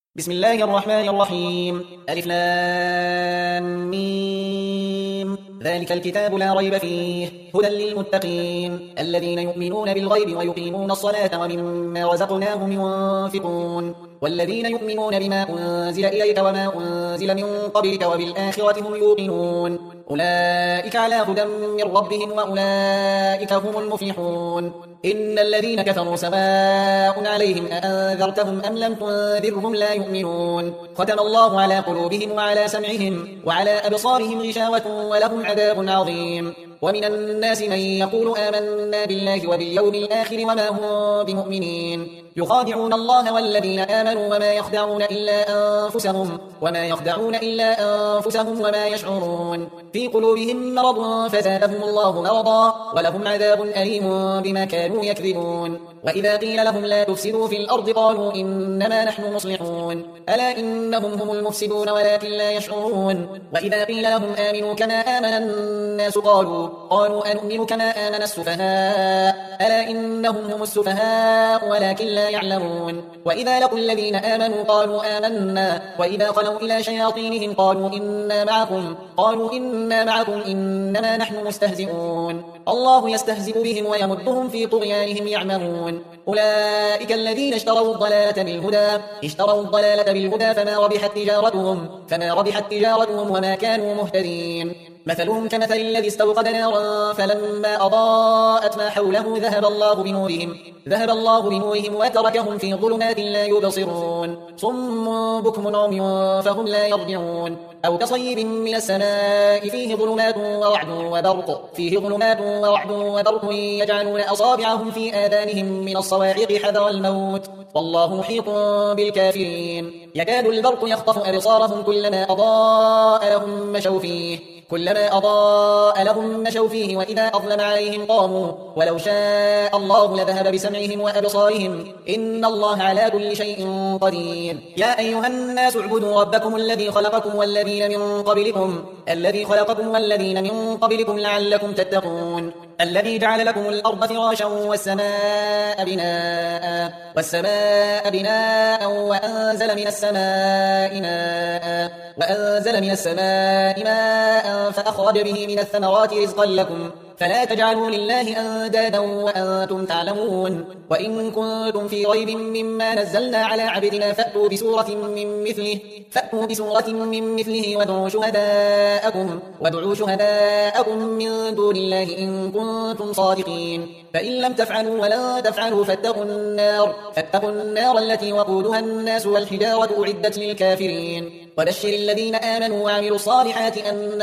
بسم الله الرحمن الرحيم ألف لام ميم ذلك الكتاب لا ريب فيه هدى للمتقين الذين يؤمنون بالغيب ويقيمون الصلاة ومما رزقناهم ينفقون والذين يؤمنون بما أنزل إليك وما أنزل من قبلك وبالآخرة هم يوقنون أولئك على هدى من ربهم وأولئك هم المفلحون إن الذين كفروا سواء عليهم أأنذرتهم أم لم تنذرهم لا يؤمنون ختم الله على قلوبهم وعلى سمعهم وعلى أبصارهم غشاوة ولهم عذاب عظيم ومن الناس من يقول آمنا بالله وباليوم الآخر وما هم بمؤمنين يخادعون الله والذين آمنوا وما يخدعون إلا أنفسهم وما يشعرون في قلوبهم مرض فزادهم الله مرضا ولهم عذاب أليم بما كانوا يكذبون وإذا قيل لهم لا تفسدوا في الأرض قالوا إنما نحن مصلحون ألا إنهم هم المفسدون ولكن لا يشعرون وإذا قيل لهم آمنوا كما آمن الناس قالوا أنؤمن كما آمن السفهاء ألا إنهم هم السفهاء ولكن لا يعلمون وإذا لقوا الذين آمنوا قالوا آمنا وإذا خلوا إلى شياطينهم قالوا إنا معكم إنما نحن مستهزئون الله يستهزئ بهم ويمدهم في طغيانهم يعمهون أولئك الذين اشتروا الضلالة بالهدى فما ربحت تجارتهم وما كانوا مهتدين مثلهم كمثل الذي استوقد نارا فلما أضاءت ما حوله ذهب الله بنورهم وتركهم في ظلمات لا يبصرون صم بكم عمي فهم لا يرجعون أو كصيب من السماء فيه ظلمات ورعد يجعلون أصابعهم في آذانهم من الصواعق حذر الموت والله محيط بالكافرين يكاد البرق يخطف أبصارهم كلما أضاء لهم مشوا فيه وإذا أظلم عليهم قاموا ولو شاء الله لذهب بسمعهم وأبصارهم إن الله على كل شيء قدير يا أيها الناس اعبدوا ربكم الذي خلقكم والذين من قبلكم لعلكم تتقون الذي جعل لكم الأرض فراشا والسماء بناء وأنزل من السماء ماء فأخرج به من الثمرات رزقا لكم فلا تجعلوا لله أندادا وأنتم تعلمون وإن كنتم في ريب مما نزلنا على عبدنا فأتوا بسورة من مثله وادعوا شهداءكم من دون الله إن كنتم صادقين فإن لم تفعلوا ولن تفعلوا فاتقوا النار التي وقودها الناس والحجارة أعدت للكافرين وبشر الذين آمنوا وعملوا الصالحات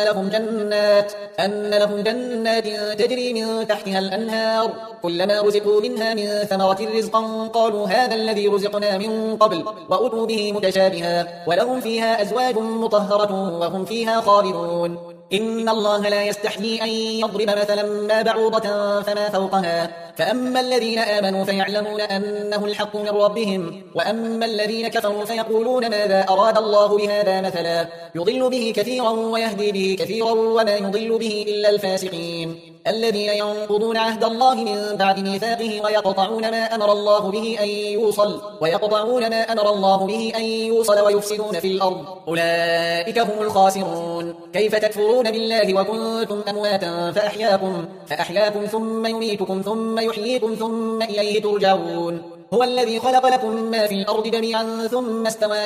أن لهم جنات تجري من تحتها الأنهار كلما رزقوا منها من ثمرة رزقا قالوا هذا الذي رزقنا من قبل وأتوا به متشابها ولهم فيها أزواج مطهرة وهم فيها خالدون إن الله لا يستحيي أن يضرب مثلا ما بعوضة فما فوقها فأما الذين آمنوا فيعلمون أنه الحق من ربهم وأما الذين كفروا فيقولون ماذا أراد الله بهذا مثلا يضل به كثيرا ويهدي به كثيرا وما يضل به إلا الفاسقين الذين ينقضون عهد الله من بعد ميثاقه ويقطعون ما أمر الله به أن يوصل ويفسدون في الأرض أولئك هم الخاسرون كيف تكفرون بالله وكنتم أمواتا فأحياكم ثم يميتكم ثم يحييكم ثم إليه ترجعون هو الذي خلق لكم ما في الأرض جميعا ثم استوى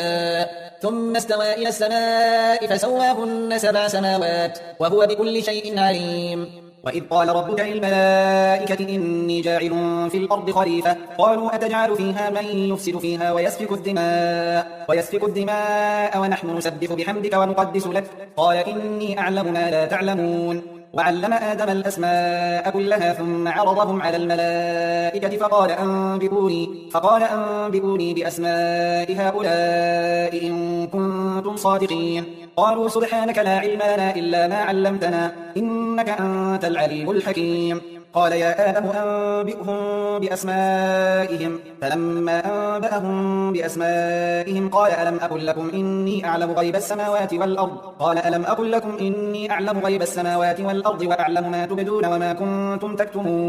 إلى السماء فسواهن 7 سماوات وهو بكل شيء عليم وإذ قال ربك للملائكة إني جاعل في الأرض خليفة قالوا أتجعل فيها من يفسد فيها ويسفك الدماء ونحن نسبح بحمدك ونقدس لك قال إني أعلم ما لا تعلمون وعلم آدم الأسماء كلها ثم عرضهم على الملائكة فقال أنبئوني بأسماء هؤلاء إن كنتم صادقين قالوا سبحانك لا علم لنا إلا ما علمتنا إنك أنت العليم الحكيم قال يا آدم أنبئهم بأسمائهم فلما أنبأهم بأسمائهم قال ألم أقل لكم إني أعلم غيب السماوات والأرض قال ألم أقل لكم إني أعلم غيب السماوات والأرض وأعلم ما تبدون وما كنتم تكتمون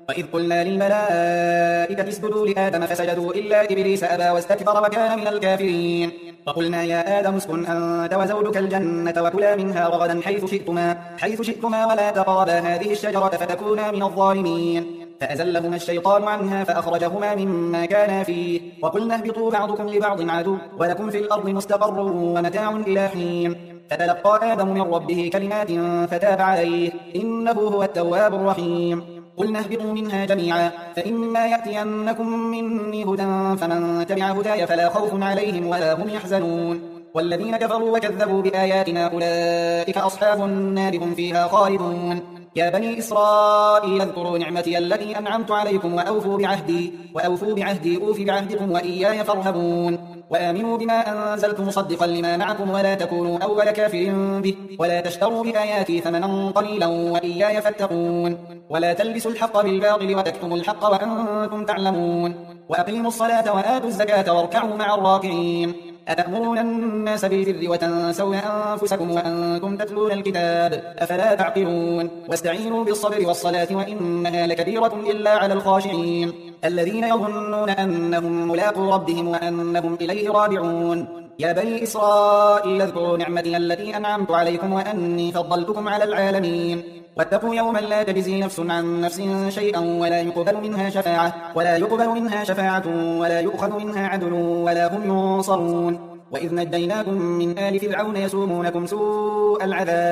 وإذ قلنا للملائكة اسجدوا لآدم فسجدوا إلا إبليس أبى واستكبر وكان من الكافرين وقلنا يا آدم اسكن أنت وزوجك الجنة وكلا منها رغدا حيث شئتما ولا تقربا هذه الشجرة فتكونا من الظالمين فأزلهما الشيطان عنها فأخرجهما مما كانا فيه وقلنا اهبطوا بعضكم لبعض عدو ولكم في الأرض مستقر ومتاع إلى حين فتلقى آدم من ربه كلمات فتاب عليه إنه هو التواب الرحيم قلنا اهبطوا منها جميعا فإما يأتينكم مني هدى فمن تبع هداي فلا خوف عليهم ولا هم يحزنون والذين كفروا وكذبوا بآياتنا أولئك أصحاب النار هم فيها خالدون يا بني إسرائيل اذكروا نعمتي التي أنعمت عليكم وأوفوا بعهدي أوف بعهدكم وإياي فارهبون وآمنوا بما أنزلت مصدقا لما معكم ولا تكونوا أول كافر به ولا تشتروا بآياتي ثمنا قليلا وإياي فاتقون ولا تلبسوا الحق بالباطل وتكتموا الحق وأنتم تعلمون وأقيموا الصلاة وآتوا الزكاة واركعوا مع الراكعين أتأمرون الناس بالبر وتنسون أنفسكم وأنتم تتلون الكتاب أفلا تعقلون واستعينوا بالصبر والصلاة وإنها لكبيرة إلا على الخاشعين الذين يظنون أنهم ملاقو ربهم وأنهم إليه راجعون يا بني إسرائيل اذكروا نعمتي التي أنعمت عليكم وأني فضلتكم على العالمين واتقوا يوما لا تجزي نفس عن نفس شيئا ولا يقبل منها شفاعة ولا يؤخذ منها عدل ولا هم ينصرون وإذ نجيناكم من آل فرعون يسومونكم سوء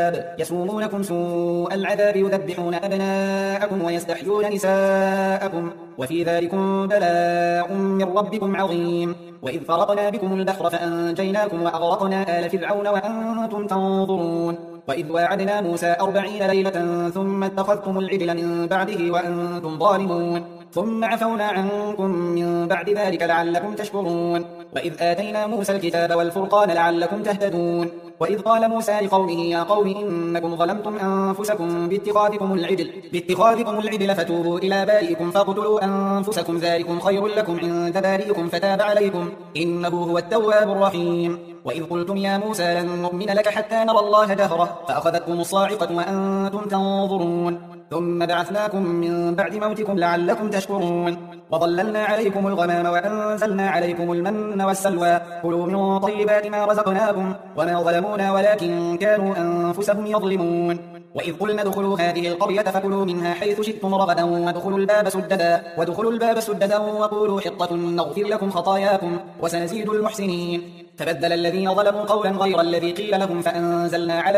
العذاب يذبحون أبناءكم ويستحيون نساءكم وفي ذلكم بلاء من ربكم عظيم وإذ فرقنا بكم البحر فأنجيناكم وأغرقنا آل فرعون وأنتم تنظرون وإذ واعدنا موسى 40 ليلة ثم اتخذتم العجل من بعده وأنتم ظالمون ثم عفونا عنكم من بعد ذلك لعلكم تشكرون وإذ آتينا موسى الكتاب والفرقان لعلكم تهتدون وإذ قال موسى لقومه يا قوم إنكم ظلمتم أنفسكم باتخاذكم العجل فتوبوا إلى بارئكم فاقتلوا أنفسكم ذلكم خير لكم عند بارئكم فتاب عليكم إنه هو التواب الرحيم وإذ قلتم يا موسى لن نؤمن لك حتى نرى الله جهرة فأخذتكم الصاعقة وأنتم تنظرون ثم بعثناكم من بعد موتكم لعلكم تشكرون وظللنا عليكم الغمام وأنزلنا عليكم المن والسلوى كلوا من طيبات ما رزقناكم وما ظلمونا ولكن كانوا أنفسهم يظلمون وإذ قلنا ادخلوا هذه القرية فكلوا منها حيث شئتم رغدا وادخلوا الباب سددا وقولوا حطة نغفر لكم خطاياكم وسنزيد المحسنين فبدل الذين ظلموا قولا غير الذي قيل لهم فأنزلنا على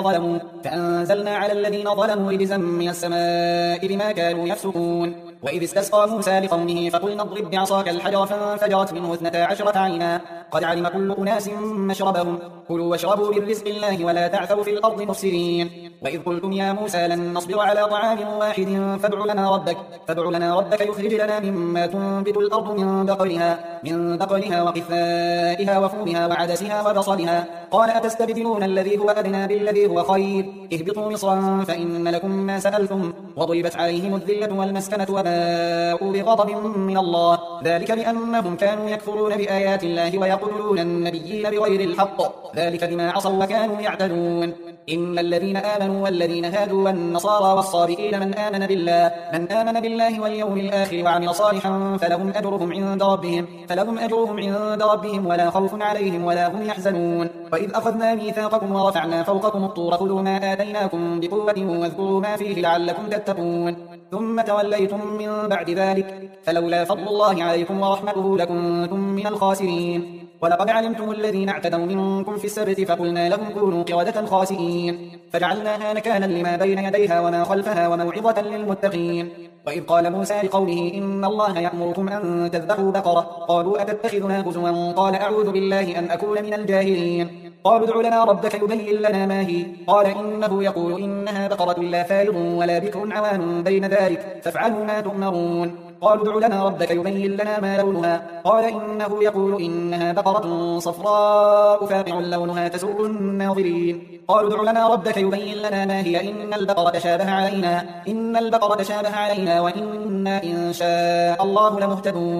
الذين ظلموا رجزا من السماء بما كانوا يفسقون وإذ استسقى موسى لقومه فقلنا اضرب بعصاك الحجر فانفجرت منه 12 عينا قد علم كل أناس مشربهم كلوا واشربوا من رزق الله ولا تعثوا في الأرض مفسدين وإذ قلتم يا موسى لن نصبر على طعام واحد فادع لنا ربك يخرج لنا مما تنبت الأرض من بقلها وقثائها وفومها وعدسها وبصلها قال أتستبدلون الذي هو أدنى بالذي هو خير اهبطوا مصرا فإن لكم ما سألتم وضربت عليهم الذلة والمسكنة وباءوا بغضب من الله ذلك بأنهم كانوا يكفرون بآيات الله ويقتلون النبيين بغير الحق ذلك بما عصوا وكانوا يعتدون إن الذين آمنوا والذين هادوا والنصارى والصابئين من آمن بالله واليوم الآخر وعمل صالحا فلهم أجرهم عند ربهم ولا خوف عليهم ولا هم يحزنون وإذ أخذنا ميثاقكم ورفعنا فوقكم الطور خذوا ما آتيناكم بقوة واذكروا ما فيه لعلكم تتقون ثم توليتم من بعد ذلك فلولا فضل الله عليكم ورحمته لكنتم من الخاسرين ولقد علمتم الذين اعتدوا منكم في السبت فقلنا لهم كونوا قردة خاسئين فجعلناها نكالا لما بين يديها وما خلفها وموعظة للمتقين وإذ قال موسى لقومه إن الله يأمركم أن تذبحوا بقرة قالوا أتتخذنا هزوا قال أعوذ بالله أن أكون من الجاهلين قالوا ادع لنا ربك يبين لنا ما هي قال إنه يقول إنها بقرة لا فارض ولا بكر عوان بين ذلك فافعلوا ما تؤمرون قالوا ادع لنا ربك يبين لنا ما لونها قال إنه يقول إنها بقرة صفراء فاقع لونها تسر الناظرين قالوا ادع لنا ربك يبين لنا ما هي إن البقرة شابه علينا وإنا إن شاء الله لمهتدون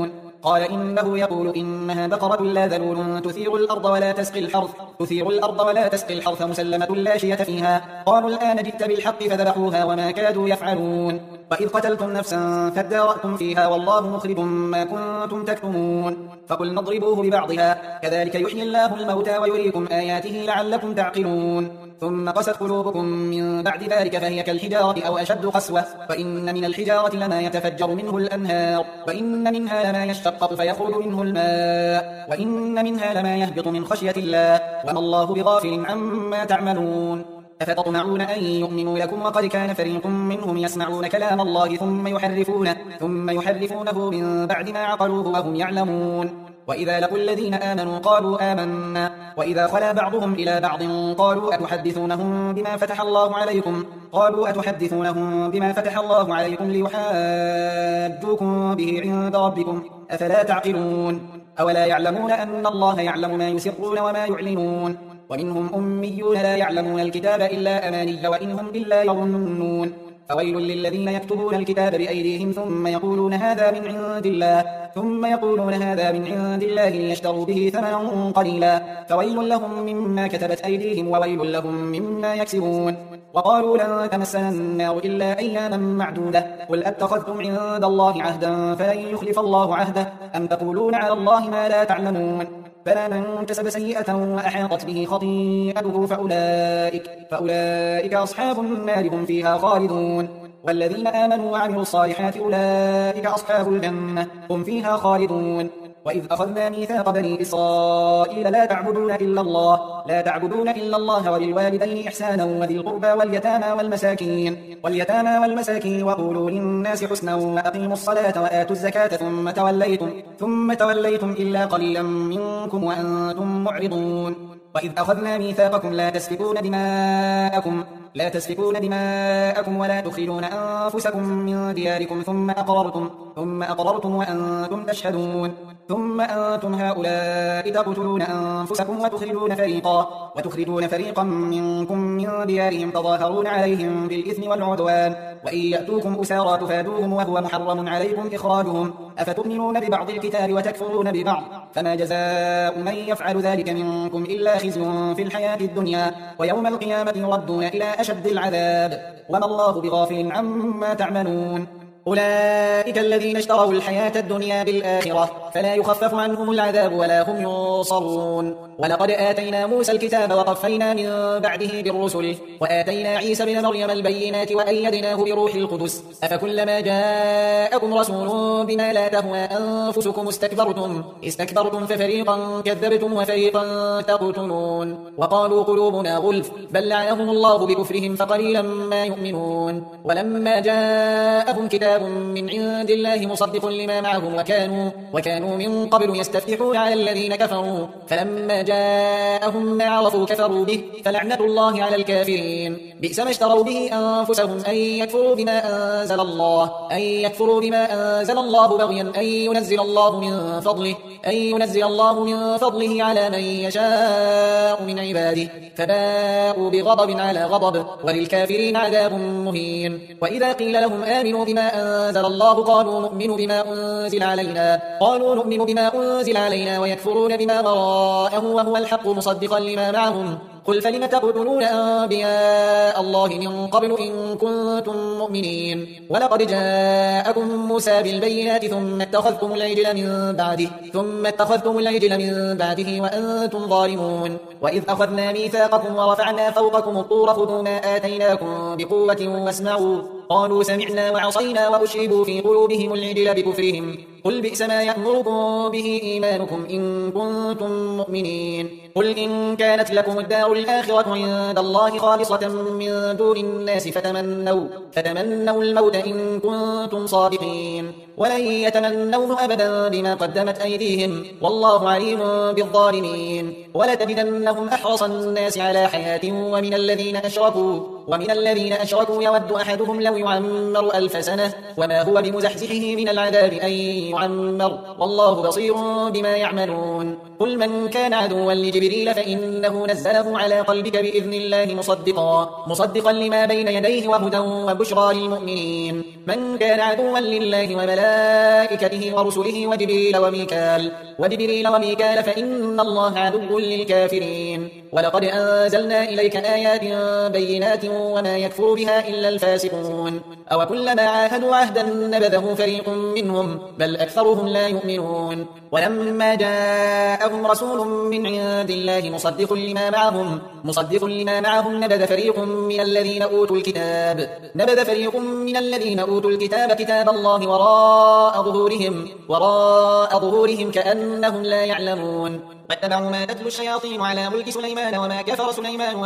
قال إنه يقول إنها بقرة لا ذلول تثير الأرض ولا تسقي الحرث مسلمة لا شية فيها. قالوا الآن جئت بالحق فذبحوها وما كادوا يفعلون. وإذ قتلتم نفسا فادارأتم فيها والله مخرج ما كنتم تكتمون. فقلنا اضربوه ببعضها كذلك يحيي الله الموتى ويريكم آياته لعلكم تعقلون. ثم قست قلوبكم من بعد ذلك فهي كالحجارة أو أشد قسوة. وإن من الحجارة لما يتفجر منه الأنهار وإن منها لما يشقق فيخرج منه الماء وإن منها لما يهبط من خشية الله وما الله بغافل عما تعملون. أفتطمعون أن يؤمنوا لكم وقد كان فريق منهم يسمعون كلام الله ثم يحرفونه من بعد ما عقلوه وهم يعلمون. وإذا لقوا الذين آمنوا قالوا آمنا وإذا خلا بعضهم إلى بعض قالوا أتحدثونهم بما فتح الله عليكم ليحاجوكم به عند ربكم أفلا تعقلون. أولا يعلمون أن الله يعلم ما يسرون وما يعلنون. ومنهم أميون لا يعلمون الكتاب إلا أماني وإن هم إلا يظنون. فويل للذين يكتبون الكتاب بأيديهم ثم يقولون هذا من عند الله ليشتروا به ثمنا قليلا فويل لهم مما كتبت أيديهم وويل لهم مما يكسبون. وقالوا لن تمسنا النار إلا أياما معدودة قل أتخذتم عند الله عهدا فلن يخلف الله عهده أم تقولون على الله ما لا تعلمون. فلا من كسب سيئة وأحاطت به خطيئته فأولئك أصحاب النار هم فيها خالدون. والذين آمنوا وعملوا الصالحات أولئك أصحاب الجنة هم فيها خالدون. وإذ أخذنا ميثاق بني إسرائيل لا تعبدون إلا الله وبالوالدين إحسانا وذي القربى واليتامى والمساكين وقولوا للناس حسنا وأقيموا الصلاة وآتوا الزكاة ثم توليتم إلا قليلا منكم وأنتم معرضون. وإذ أخذنا ميثاقكم لا تسفكون دماءكم ولا تخرجون أنفسكم من دياركم ثم أقررتم وأنتم تشهدون. ثم أنتم هؤلاء تقتلون أنفسكم وتخرجون فريقا منكم من ديارهم تظاهرون عليهم بالإثم والعدوان وإن يأتوكم أسارى تفادوهم وهو محرم عليكم إخراجهم أفتؤمنون ببعض الكتاب وتكفرون ببعض فما جزاء من يفعل ذلك منكم إلا خزي في الحياة الدنيا ويوم القيامة يردون إلى أشد العذاب وما الله بغافل عما تعملون. أولئك الذين اشتروا الحياة الدنيا بالآخرة فلا يخفف عنهم العذاب ولا هم ينصرون. ولقد آتينا موسى الكتاب وقفينا من بعده بالرسل وآتينا عيسى بن مريم البينات وأيدناه بروح القدس أفكلما جاءكم رسول بما لا تهوى أنفسكم استكبرتم ففريقا كذبتم وفريقا تقتلون. وقالوا قلوبنا غلف بل لعنهم الله بكفرهم فقليلا ما يؤمنون. ولما جاءهم كتاب من عند الله مصدق لما معهم وكانوا من قبل يستفتحون على الذين كفروا فلما جاءهم ما عرفوا كفروا به فلعنة الله على الكافرين. بئس ما اشتروا به أنفسهم أن يكفروا بما أنزل الله بغيا أن ينزل الله من فضله على من يشاء من عباده فباءوا بغضب على غضب وللكافرين عذاب مهين. وإذا قيل لهم آمنوا بما أنزل الله قالوا نؤمن بما أنزل علينا ويكفرون بما وراءه وهو الحق مصدقا لما معهم قل فلم تقتلون أنبياء الله من قبل إن كنتم مؤمنين. ولقد جاءكم موسى بالبينات ثم اتخذتم العجل من بعده وأنتم ظالمون. وإذ أخذنا ميثاقكم ورفعنا فوقكم الطور خذوا ما آتيناكم بقوة واسمعوا قالوا سمعنا وعصينا وأشربوا في قلوبهم العجل بكفرهم قل بئس ما يأمركم به إيمانكم إن كنتم مؤمنين. قل إن كانت لكم الدار الآخرة عند الله خالصة من دون الناس فتمنوا الموت إن كنتم صادقين ولن يتمنوه أبدا بما قدمت أيديهم والله عليم بالظالمين. ولتجدنهم أحرص الناس على حياة ومن الذين أشركوا يود أحدهم لو يعمر 1000 سنة وما هو بمزحزحه من العذاب أن يعمر والله بصير بما يعملون قل من كان عدوا لجبريل فإنه نزله على قلبك بإذن الله مصدقا لما بين يديه وهدى وبشرى للمؤمنين من كان عدوا لله وملائكته ورسله وجبريل وميكال فإن الله عدو للكافرين ولقد أنزلنا إليك آيات بينات وما يكفر بها إلا الفاسقون أو كلما عاهدوا عهدا نبذه فريق منهم بل أكثرهم لا يؤمنون ولما جاءهم رسول من عند الله مصدق لما معهم نبذ فريق من الذين أوتوا الكتاب كتاب الله وراء ظهورهم كأنهم لا يعلمون واتبعوا ما تتلو الشياطين على ملك سليمان وما كفر سليمان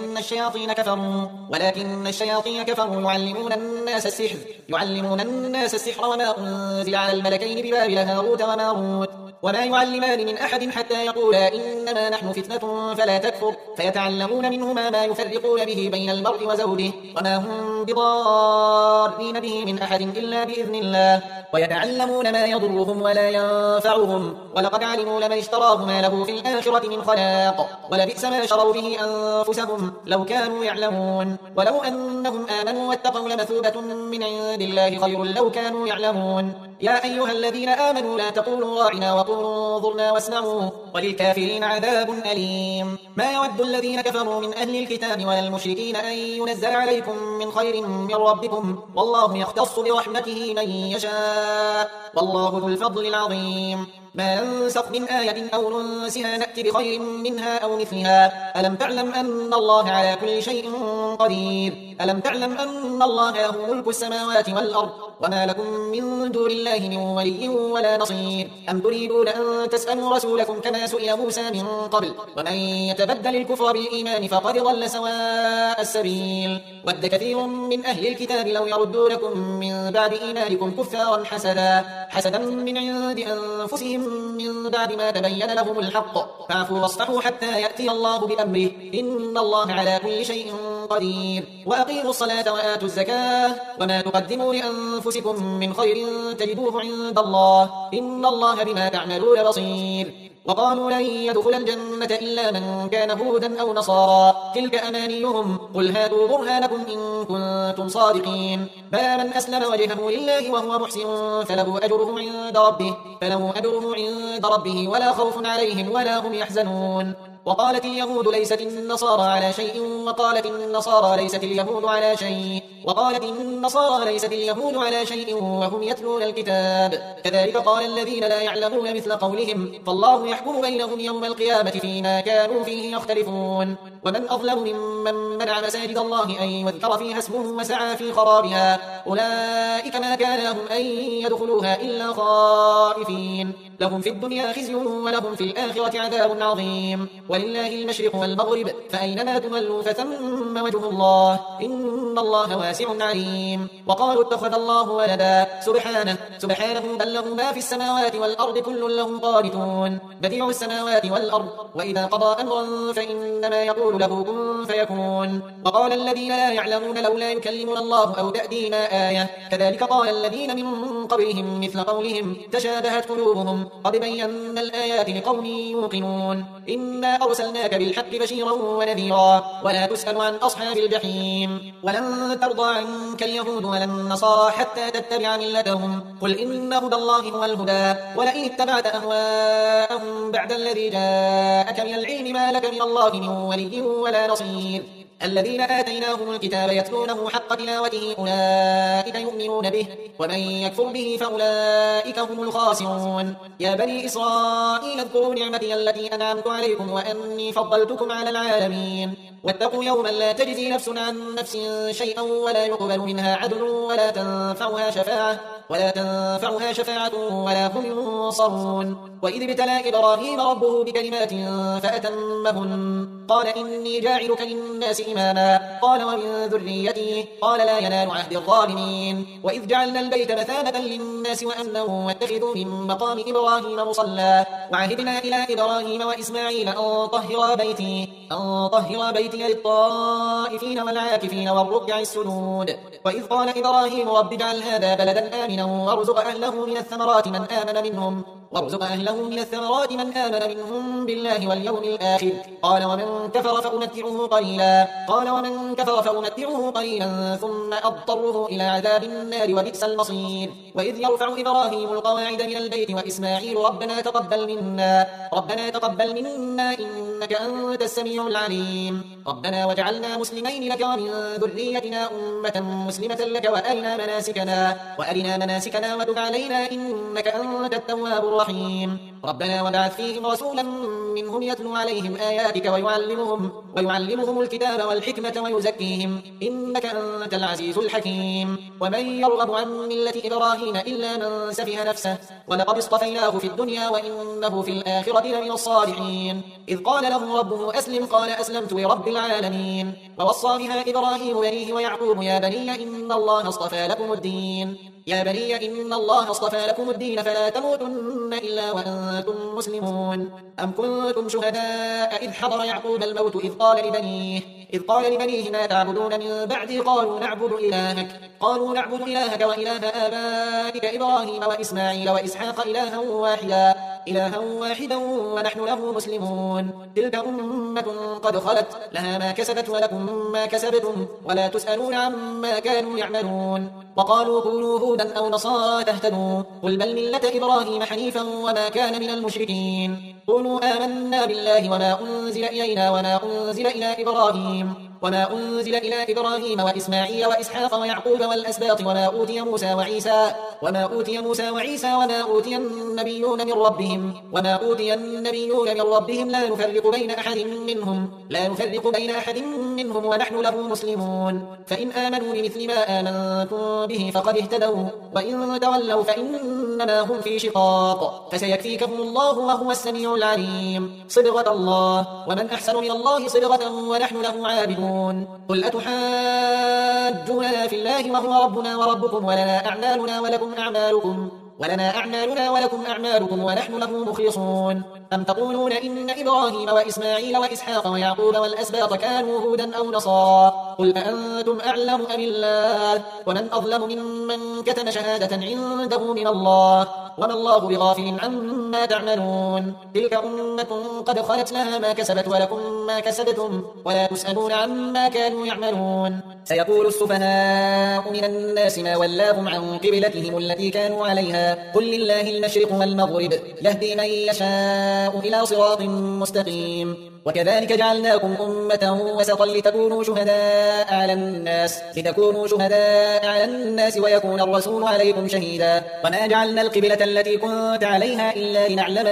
ولكن الشياطين كفروا يعلمون الناس السحر وما أنزل على الملكين ببابل هاروت وماروت وما يعلمان من أحد حتى يقولا إنما نحن فتنة فلا تكفر فيتعلمون منهما ما يفرقون به بين المرء وزوجه وما هم بضارين به من أحد إلا بإذن الله ويتعلمون ما يضرهم ولا ينفعهم ولقد علموا لمن اشتراه ما له في الآخرة من خلاق ولبئس ما شروا به أنفسهم لو كانوا يعلمون ولو أنهم آمنوا واتقوا لمثوبة من عند الله خير لو كانوا يعلمون يا أيها الذين آمنوا لا تقولوا راعنا وقولوا انظرنا واسمعوا وللكافرين عذاب أليم ما يود الذين كفروا من أهل الكتاب ولا المشركين أن ينزل عليكم من خير من ربكم والله يختص برحمته من يشاء والله ذو الفضل العظيم ما ننسخ من آية أو ننسها نأتي بخير منها أو مثلها ألم تعلم أن الله على كل شيء قدير ألم تعلم أن الله له ملك السماوات والأرض وما لكم من دون الله من ولي ولا نصير أم تريدون أن تسألوا رسولكم كما سئل موسى من قبل ومن يتبدل الكفر بالإيمان فقد ضل سواء السبيل ود كثير من أهل الكتاب لو يردونكم من بعد إيمانكم كفارا حسدا من عند أنفسهم من بعد ما تبين لهم الحق فاعفوا واصفحوا حتى يأتي الله بأمره إن الله على كل شيء قدير وأقيموا الصلاة وآتوا الزكاة وما تقدموا لأنفسكم من خير تجدوه عند الله إن الله بما تعملون بصير وقالوا لن يدخل الجنة إلا من كان هودا أو نصارى تلك أمانيهم قل هاتوا برهانكم إن كنتم صادقين بلى من أسلم وجهه لله وهو محسن فله أجره عند ربه ولا خوف عليهم ولا هم يحزنون وقالت اليهود ليست النصارى على شيء وقالت النصارى ليست اليهود على شيء وهم يتلون الكتاب كذلك قال الذين لا يعلمون مثل قولهم فالله يحكم بينهم يوم القيامة فيما كانوا فيه يختلفون ومن أظلم ممن منع مساجد الله أن يذكر فيها اسمه وسعى في خرابها أولئك ما كان لهم أن يدخلوها إلا خائفين لهم في الدنيا خزي ولهم في الآخرة عذاب عظيم ولله المشرق والمغرب فأينما تولوا فثم وجه الله إن الله واسع عليم وقالوا اتخذ الله ولدا سبحانه بل له ما في السماوات والأرض كل له قانتون بديع السماوات والأرض وإذا قضى أمرا فإنما يقول له كن فيكون وقال الذين لا يعلمون لولا يكلمنا الله أو تأتينا آية كذلك قال الذين من قبلهم مثل قولهم تشابهت قلوبهم قد بينا الآيات لقوم يوقنون إنا أرسلناك بالحق بشيرا ونذيرا ولا تسأل عن أصحاب الجحيم ولن ترضى عنك اليهود ولا النصارى حتى تتبع ملتهم قل إن هدى الله هو الهدى ولئن اتبعت أهواءهم بعد الذي جاءك من العلم ما لك من الله من ولي ولا نصير الذين آتيناهم الكتاب يتلونه حق تلاوته أولئك يؤمنون به ومن يكفر به فأولئك هم الخاسرون يا بني إسرائيل اذكروا نعمتي التي أنعمت عليكم وأني فضلتكم على العالمين واتقوا يوما لا تجزي نفس عن نفس شيئا ولا يقبل منها عدل ولا تنفعها شفاعة ولا هم ينصرون وإذ ابتلى إبراهيم ربه بكلمات فأتمهن قال إني جاعلك للناس إماما قال ومن ذريتي قال لا ينال عهد الظالمين وإذ جعلنا البيت مثابة للناس وأمنا واتخذوا من مقام إبراهيم مصلى وعهدنا إلى إبراهيم وإسماعيل أن طهر بيتي للطائفين والعاكفين والركع السجود وإذ قال إبراهيم رب اجعل هذا بلدا آمنا وارزق أهله من الثمرات من آمن منهم بالله واليوم الآخر قال ومن كفر فأمتعه قليلا ثم أضطره إلى عذاب النار وبئس المصير وإذ يرفع إبراهيم القواعد من البيت وإسماعيل ربنا تقبل منا إنك أنت السميع العليم ربنا وجعلنا مسلمين لك ومن ذريتنا أمة مسلمة لك وأرنا مناسكنا وتب علينا إنك أنت التواب الرحيم ربنا وبعث فيهم رسولا منهم يتلو عليهم آياتك ويعلمهم الكتاب والحكمة ويزكيهم إنك أنت العزيز الحكيم ومن يرغب عن ملة إبراهيم إلا من سفه نفسه ولقد اصطفيناه في الدنيا وإنه في الآخرة لمن الصالحين إذ قال له ربه أسلم قال أسلمت لرب العالمين ووصى بها إبراهيم بنيه ويعقوب يا بني إن الله اصطفى لكم الدين فلا تموتن إلا وأنتم مسلمون أم كنتم شهداء إذ حضر يعقوب الموت إذ قال لبنيه ما تعبدون من بعدي قالوا نعبد إلهك وإله آبائك إبراهيم وإسماعيل وإسحاق إلها واحدا ونحن له مسلمون تلك أمة قد خلت لها ما كسبت ولكم ما كسبتم ولا تسألون عما كانوا يعملون وقالوا كونوا هودا أو نصارى تهتدوا قل بل ملة إبراهيم حنيفا وما كان من المشركين قولوا آمنا بالله وما أنزل إلينا وما أنزل إلى إبراهيم وإسماعيل وإسحاق ويعقوب والأسباط وما أوتي موسى وعيسى وما أوتي النبيون من ربهم لا نفرق بين أحد منهم ونحن له مسلمون فإن آمنوا بمثل ما آمنتم به فقد اهتدوا وإن تولوا فإنما هم في شقاق فسيكفيكهم الله وهو السميع العليم صبغة الله ومن أحسن من الله صبغة ونحن له عابدون قل أتحاجوننا في الله وهو ربنا وربكم ولنا أعمالنا ولكم أعمالكم ونحن له مخلصون أم تقولون إن إبراهيم وإسماعيل وإسحاق ويعقوب والأسباط كانوا هودا أو نصارى قل أأنتم أعلم أم الله ومن أظلم ممن كتم شهادة عنده من الله وما الله بغافل عما تعملون تلك أمة قد خلت لها ما كسبت ولكم ما كسبتم ولا تسألون عما كانوا يعملون سيقول السفهاء من الناس ما ولاهم عن قبلتهم التي كانوا عليها قل لله المشرق والمغرب يهدي من يشاء إلى صراط مستقيم وكذلك جعلناكم أمة وسطا لتكونوا شهداء على الناس ويكون الرسول عليكم شهيدا وما جعلنا القبلة التي كنت عليها إلا لنعلم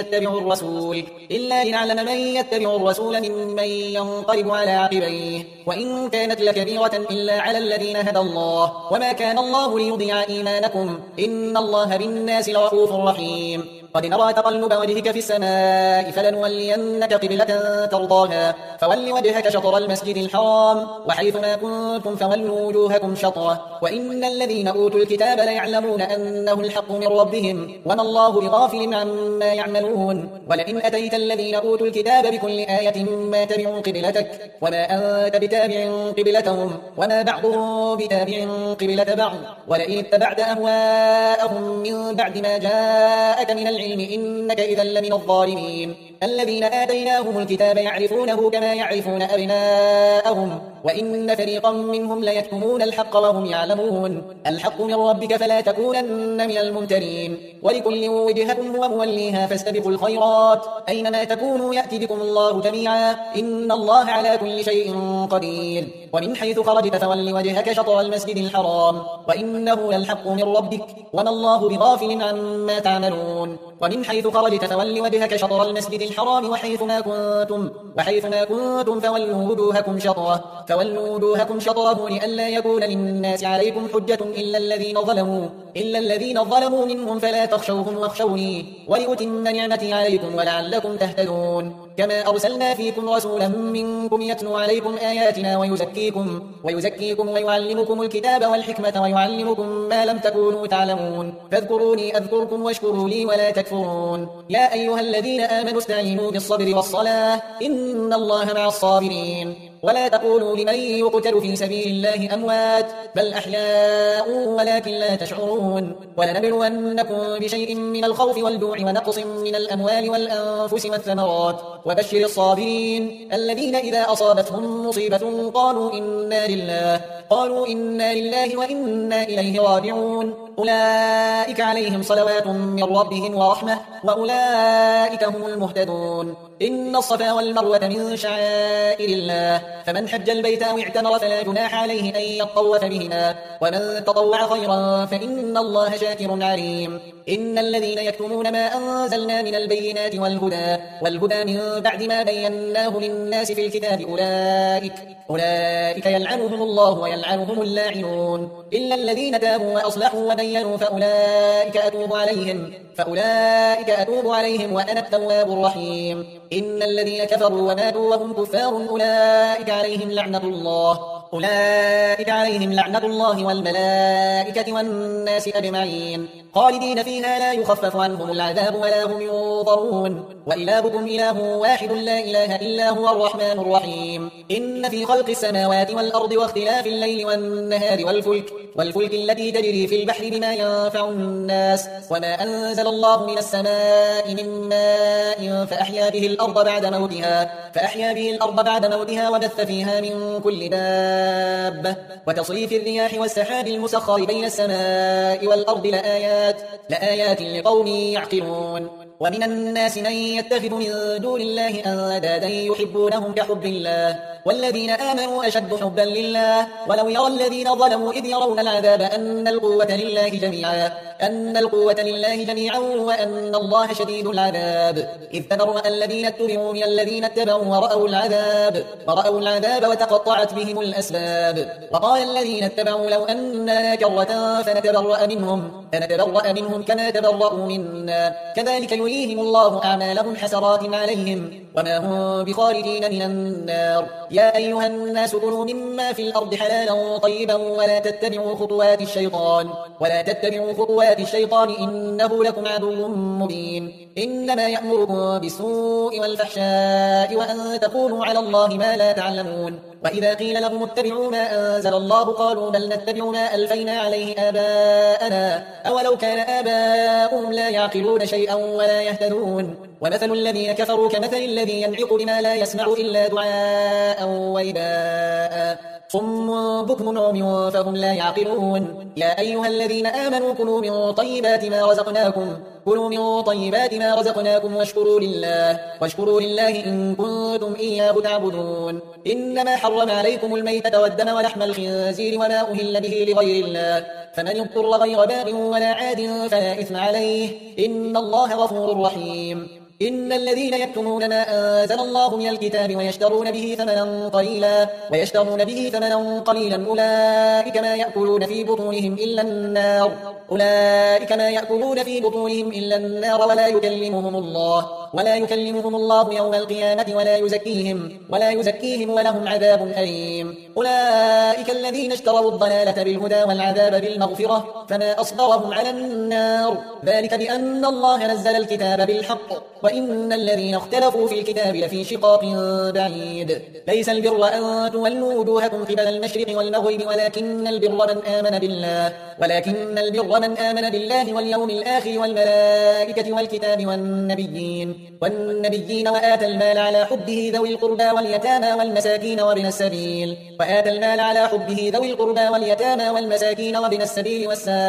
من يتبع الرسول ممن ينقلب على عقبيه وإن كانت لكبيرة إلا على الذين هدى الله وما كان الله ليضيع إيمانكم إن الله بالناس لرؤوف رحيم قد نرى تقلب وجهك في السماء فلنولينك قبلة ترضاها فول وجهك شطر المسجد الحرام وحيث ما كنتم فولوا وجوهكم شطره وإن الذين أوتوا الكتاب ليعلمون أنه الحق من ربهم وما الله بغافل عما يعملون ولئن أتيت الذين أوتوا الكتاب بكل آية ما تبعوا قبلتك وما أنت بتابع قبلتهم وما بعضهم بتابع قبلة بعض ولئن اتبعت أهواءهم من بعد ما جاءك من العلم إنك إذا لمن الظالمين الذين آتيناهم الكتاب يعرفونه كما يعرفون أبناءهم وإن فريقا منهم ليكتمون الحق وهم يعلمون الحق من ربك فلا تكونن من الممترين ولكل وجهة هو موليها فاستبقوا الخيرات أينما تكونوا يأتي بكم الله جميعا إن الله على كل شيء قدير ومن حيث خرجت فول وجهك شطر المسجد الحرام وإنه للحق من ربك وما الله بغافل عما تعملون ومن حيث خرجت فول وجهك شطر المسجد الحرام وحيث ما كنتم فولوا وجوهكم شطره لئلا يكون للناس عليكم حجة إلا الذين ظلموا منهم فلا تخشوهم واخشوني ولأتم نعمتي عليكم ولعلكم تهتدون كما أرسلنا فيكم رسولا منكم يتلو عليكم آياتنا ويزكيكم ويعلمكم الكتاب والحكمة ويعلمكم ما لم تكونوا تعلمون فاذكروني أذكركم واشكروا لي ولا تكفرون يا أيها الذين آمنوا استعينوا بالصبر والصلاة إن الله مع الصابرين ولا تقولوا لمن يقتل في سبيل الله أموات بل أحياء ولكن لا تشعرون ولنبلونكم بشيء من الخوف والجوع ونقص من الأموال والأنفس والثمرات وبشر الصابرين الذين إذا أصابتهم مصيبة قالوا إنا لله وإنا إليه راجعون أولئك عليهم صلوات من ربهم ورحمة وأولئك هم المهتدون إن الصفا والمروة من شعائر الله فمن حج البيت أو اعتمر فلا جناح عليه أن يطوف بهما ومن تطوع خيرا فإن الله شاكر عليم إن الذين يكتمون ما أنزلنا من البينات والهدى من بعد ما بيناه للناس في الكتاب أولئك يلعنهم الله ويلعنهم اللاعنون إلا الذين تابوا وأصلحوا وبينوا فأولئك أتوب عليهم وأنا التواب الرحيم إن الذين كفروا وماتوا وهم كفار أولئك عليهم لعنة الله والملائكة والناس أجمعين خالدين فيها لا يخفف عنهم العذاب ولا هم ينظرون وإلهكم إله واحد لا إله إلا هو الرحمن الرحيم إن في خلق السماوات والأرض واختلاف الليل والنهار والفلك التي تجري في البحر بما ينفع الناس وما أنزل الله من السماء من ماء فأحيا به الأرض بعد موتها وبث فيها من كل دابة وتصريف الرياح والسحاب المسخر بين السماء والأرض لآيات لقوم يعقلون ومن الناس من يتخذ من دون الله أندادا يحبونهم كحب الله والذين آمنوا أشد حبا لله ولو يرى الذين ظلموا إذ يرون العذاب أن القوة لله جميعا وأن الله شديد العذاب إذ تبرأ الذين اتبعوا من الذين اتبعوا ورأوا العذاب وتقطعت بهم الأسباب وقال الذين اتبعوا لو أن لنا كرة فنتبرأ منهم كما تبرأوا منا كذلك يريهم الله أعمالهم حسرات عليهم وما هم بخارجين من النار يا أيها الناس كلوا مما في الأرض حلالا طيبا ولا تتبعوا خطوات الشيطان إنه لكم عدو مبين إنما يأمركم بالسوء والفحشاء وأن تقولوا على الله ما لا تعلمون وإذا قيل لهم اتبعوا ما أنزل الله قالوا بل نتبع ما ألفينا عليه آباءنا أولو كان آباؤهم لا يعقلون شيئا ولا يهتدون ومثل الذين كفروا كمثل الذي ينعق بما لا يسمع إلا دعاء ونداء صم بكم عمي فهم لا يعقلون يا أيها الذين آمنوا كلوا من طيبات ما رزقناكم واشكروا لله إن كنتم إياه تعبدون إنما حرم عليكم الميتة والدم ولحم الخنزير وما أهل به لغير الله فمن اضطر غير باب ولا عاد فلا إثم عليه إن الله غفور رحيم إن الذين يكتمون ما أنزل الله من الكتاب ويشترون به ثمنا قليلا أولئك ما يأكلون في بطونهم إلا النار ولا يكلمهم الله يوم القيامة ولا يزكيهم ولهم عذاب أليم أولئك الذين اشتروا الضلالة بالهدى والعذاب بالمغفرة فما أصبرهم على النار ذلك بأن الله نزل الكتاب بالحق وإن الذين اختلفوا في الكتاب لفي شقاق بعيد ليس البر أن تولوا وجوهكم قبل المشرق والمغرب ولكن البر من آمن بالله واليوم الآخر والملائكة والكتاب والنبيين وآتى المال على حبه ذوي القربى واليتامى والمساكين وابن السبيل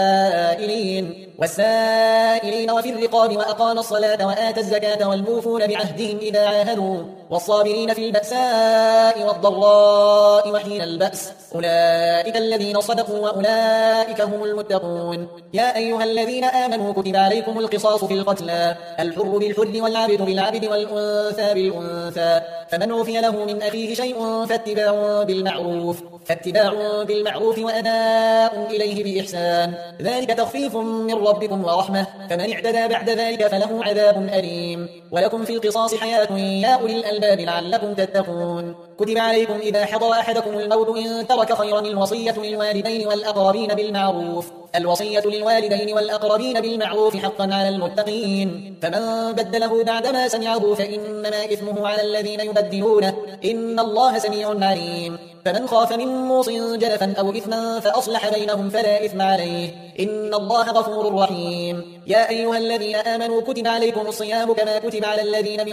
والسائلين وفي الرقاب وأقام الصلاة وآتى الزكاة والموفون بعهدهم إذا عاهدوا والصابرين في البأساء والضراء وحين البأس أولئك الذين صدقوا وأولئك هم المتقون يا أيها الذين آمنوا كتب عليكم القصاص في القتلى الحر بالحر العبد بالعبد والأنثى بالأنثى، فمن عفي له من أخيه شيء فاتباع بالمعروف وأداء إليه بإحسان، ذلك تخفيف من ربكم ورحمة، فمن اعتدى بعد ذلك فله عذاب أليم. ولكم في القصاص حياة يا أولي الألباب لعلكم تتقون. كتب عليكم إذا حضر أحدكم الموت إن ترك خيرا الوصية للوالدين والأقربين بالمعروف حقا على المتقين، فمن بدله بعدما سمعه فإنما إثمه على الذين يبدلونه، إن الله سميع عليم. فمن خاف من موص جنفا أو إثما فأصلح بينهم فلا إثم عليه، إن الله غفور رحيم. يا أيها الذين آمنوا كتب عليكم الصيام كما كتب على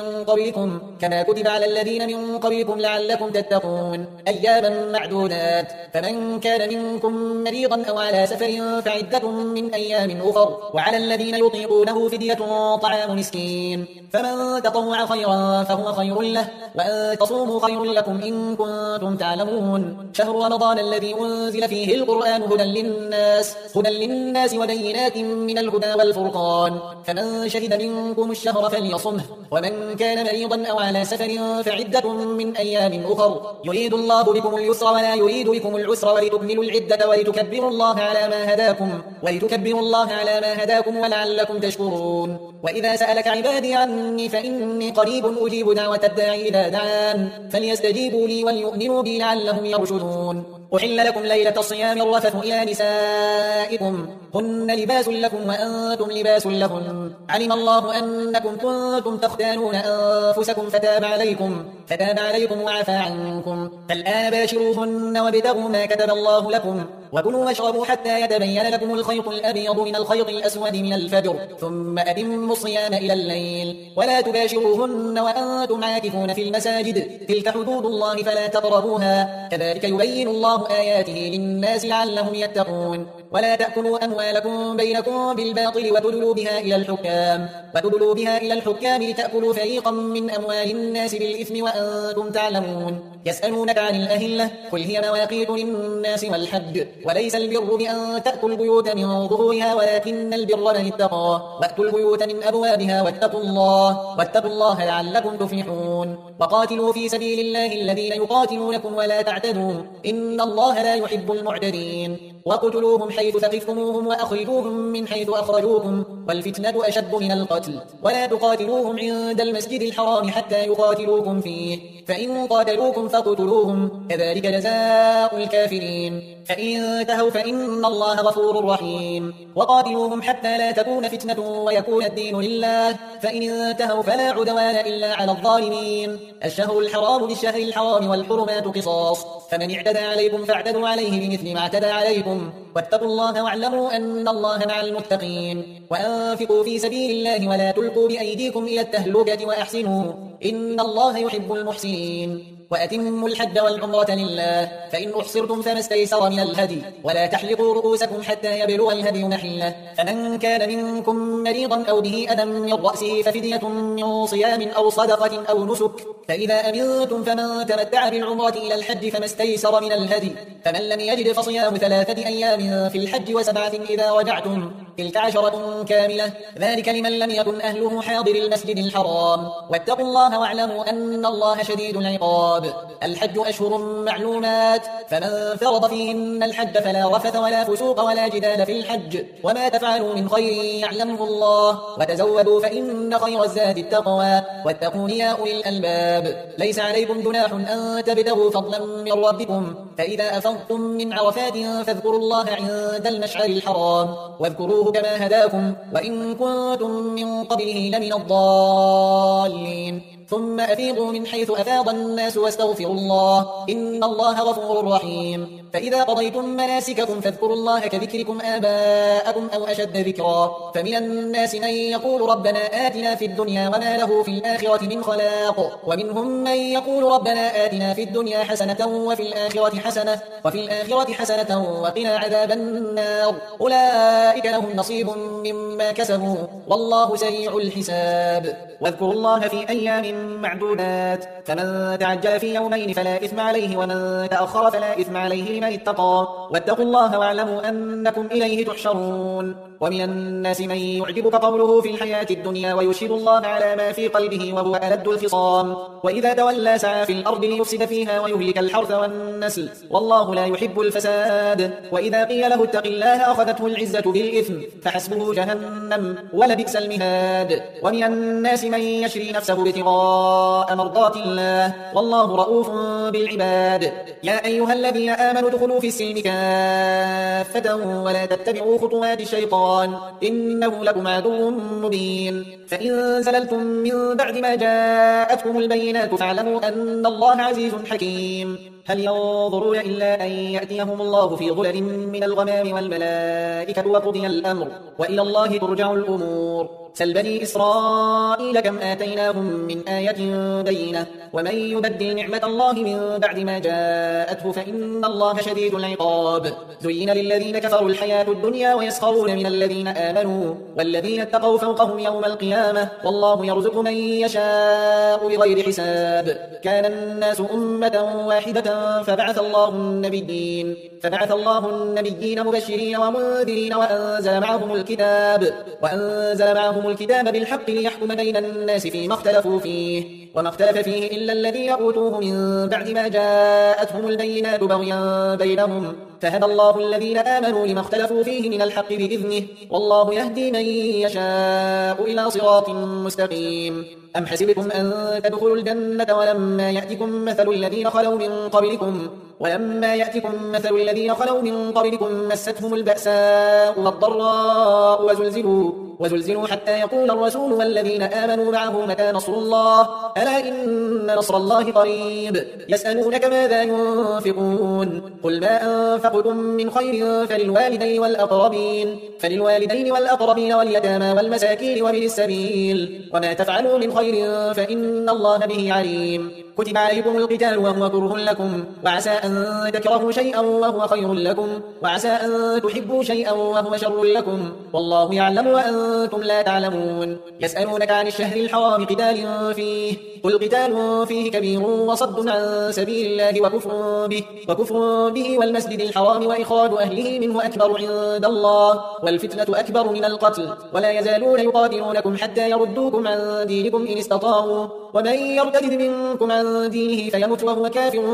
الذين من قبلكم لعلكم تتقون، أياما معدودات، فمن كان منكم مريضا أو على سفر فعدة من أيام أخر، وعلى الذين يطيقونه فدية طعام مسكين، فمن تطوع خيرا فهو خير له، وأن تصوموا خير لكم إن كنتم تعلمون. شهر رمضان الذي أنزل فيه القرآن هدى للناس وبينات من الهدى والفرقان، فمن شهد منكم الشهر فليصمه، ومن كان مريضا أو على سفر فعدة من أيام أخر، يريد الله بكم اليسر ولا يريد بكم العسر ولتكملوا العدة ولتكبروا الله على ما هداكم ولعلكم تشكرون. وإذا سألك عبادي عني فإني قريب أجيب دعوة الداعي إذا دعان، فليستجيبوا لي وليؤمنوا بي لعلهم يرشدون. أحل لكم ليلة الصيام الرفث إلى نسائكم هن لباس لكم وأنتم لباس لهن، علم الله أنكم كنتم تختانون أنفسكم فتاب عليكم وعفى عنكم، فالآن باشروهن وابتغوا ما كتب الله لكم، وكلوا واشربوا حتى يتبين لكم الخيط الأبيض من الخيط الأسود من الفجر، ثم أتموا الصيام إلى الليل، ولا تباشروهن وأنتم عاكفون في المساجد، تلك حدود الله فلا تقربوها، كذلك يبين الله آياته للناس لعلهم يتقون. ولا تأكلوا أموالكم بينكم بالباطل وتدلوا بها إلى الحكام لتأكلوا فريقا من أموال الناس بالإثم وأنتم تعلمون. يسألونك عن الأهلة قل هي مواقيت للناس والحج، وليس البر بأن تأتوا البيوت من ظهورها ولكن البر من اتقى، وأتوا البيوت من أبوابها واتقوا الله لعلكم تفلحون. وقاتلوا في سبيل الله الذين يقاتلونكم ولا تعتدوا إن الله لا يحب المعتدين. وقتلوهم حيث ثقفتموهم وأخرجوهم من حيث أخرجوكم، والفتنة أشد من القتل، ولا تقاتلوهم عند المسجد الحرام حتى يقاتلوكم فيه، فإن قاتلوكم فاقتلوهم، كذلك جزاء الكافرين. فإن انتهوا فإن الله غفور رحيم. وقاتلوهم حتى لا تكون فتنة ويكون الدين لله، فإن انتهوا فلا عدوان إلا على الظالمين. الشهر الحرام بالشهر الحرام والحرمات قصاص، فمن اعتدى عليكم فاعتدوا عليه بمثل ما اعتدى عليكم، واتقوا الله واعلموا أن الله مع المتقين. وأنفقوا في سبيل الله ولا تلقوا بأيديكم إلى التهلكة وأحسنوا إن الله يحب المحسنين. وأتموا الحج والعمرة لله، فإن أحصرتم فما استيسر من الهدي، ولا تحلقوا رؤوسكم حتى يبلغ الهدي محله، فمن كان منكم مريضا أو به أذى من رأسه ففدية من صيام أو صدقة أو نسك، فإذا أمنتم فمن تمتع بالعمرة إلى الحج فما استيسر من الهدي، فمن لم يجد فصيام 3 أيام في الحج و7 إذا رجعتم، تلك 10 كاملة، ذلك لمن لم يكن أهله حاضر المسجد الحرام. واتقوا الله واعلموا أن الله شديد العقاب. الحج أشهر معلومات، فمن فرض فيهن الحج فلا رفث ولا فسوق ولا جدال في الحج، وما تفعلوا من خير يعلمه الله، وتزودوا فإن خير الزاد التقوى، واتقون يا أولي الألباب. ليس عليكم جناح أن تبتغوا فضلا من ربكم، فإذا أفضتم من عرفات فاذكروا الله عند المشعر الحرام، واذكروه كما هداكم، وإن كنتم من قبله لمن الضالين. ثم أفيضوا من حيث أفاض الناس واستغفروا الله إن الله غفور رحيم. فإذا قضيتم مناسككم فاذكروا الله كذكركم آباءكم أو أشد ذكرا، فمن الناس من يقول ربنا آتنا في الدنيا وما له في الآخرة من خلاق، ومنهم من يقول ربنا آتنا في الدنيا حسنة وفي الآخرة حسنة وقنا عذاب النار، أولئك لهم نصيب مما كسبوا والله سريع الحساب. واذكروا الله في أيام معدودات فمن تعجل في يومين فلا إثم عليه ومن تأخر فلا إثم عليه لمن اتقى واتقوا الله واعلموا أنكم إليه تحشرون ومن الناس من يعجبك قوله في الحياة الدنيا ويشهد الله على ما في قلبه وهو ألد الخصام وإذا تولى سعى في الأرض ليفسد فيها ويهلك الحرث والنسل والله لا يحب الفساد وإذا قيل له اتق الله أخذته العزة بالإثم فحسبه جهنم ولبئس المهاد ومن الناس من يشري نفسه ابتغاء مرضات الله والله رؤوف بالعباد يا أيها الذين آمنوا ادخلوا في السلم كافة ولا تتبعوا خطوات الشيطان إنه لكم عدو مبين فإن زللتم من بعد ما جاءتكم البينات فاعلموا أن الله عزيز حكيم هل ينظرون إلا أن يأتيهم الله في ظلل من الغمام والملائكة وقضي الأمر وإلى الله ترجع الأمور سل بني إسرائيل كم آتيناهم من آية بينة ومن يبدل نعمة الله من بعد ما جاءته فإن الله شديد العقاب زين للذين كفروا الحياة الدنيا ويسخرون من الذين آمنوا والذين اتقوا فوقهم يوم القيامة والله يرزق من يشاء بغير حساب كان الناس أمة واحدة فبعث الله النبيين مبشرين ومنذرين وأنزل معهم الكتاب بالحق ليحكم بين الناس فيما اختلفوا فيه وما اختلف فيه إلا الذين أوتوه من بعد ما جاءتهم البينات بغيا بينهم فهدى الله الذين آمنوا لما اختلفوا فيه من الحق بإذنه والله يهدي من يشاء إلى صراط مستقيم أم حسبتم أن تدخلوا الجنة ولما يأتكم مثل الذين خلوا من قبلكم مستهم البأساء والضراء وزلزلوا حتى يقول الرسول والذين آمنوا معه متى نصر الله ألا إن نصر الله قريب يسألونك ماذا ينفقون قل ما أنفقتم من خير فللوالدين والأقربين واليتامى والمساكين وابن السبيل وما تفعلوا من خير فإن الله به عليم كتب عليكم القتال وهو كره لكم وعسى أن تكرهوا شيئا وهو خير لكم وعسى أن تحبوا شيئا وهو شر لكم والله يعلم وأنتم لا تعلمون يسألونك عن الشهر الحرام قتال فيه قل قتال فيه كبير وصد عن سبيل الله وكفر به والمسجد الحرام وإخراج أهله منه أكبر عند الله والفتنة أكبر من القتل ولا يزالون يقاتلونكم حتى يردوكم عن دينكم إن استطاعوا ومن يرتد منكم عن دينه فيمت وهو كافر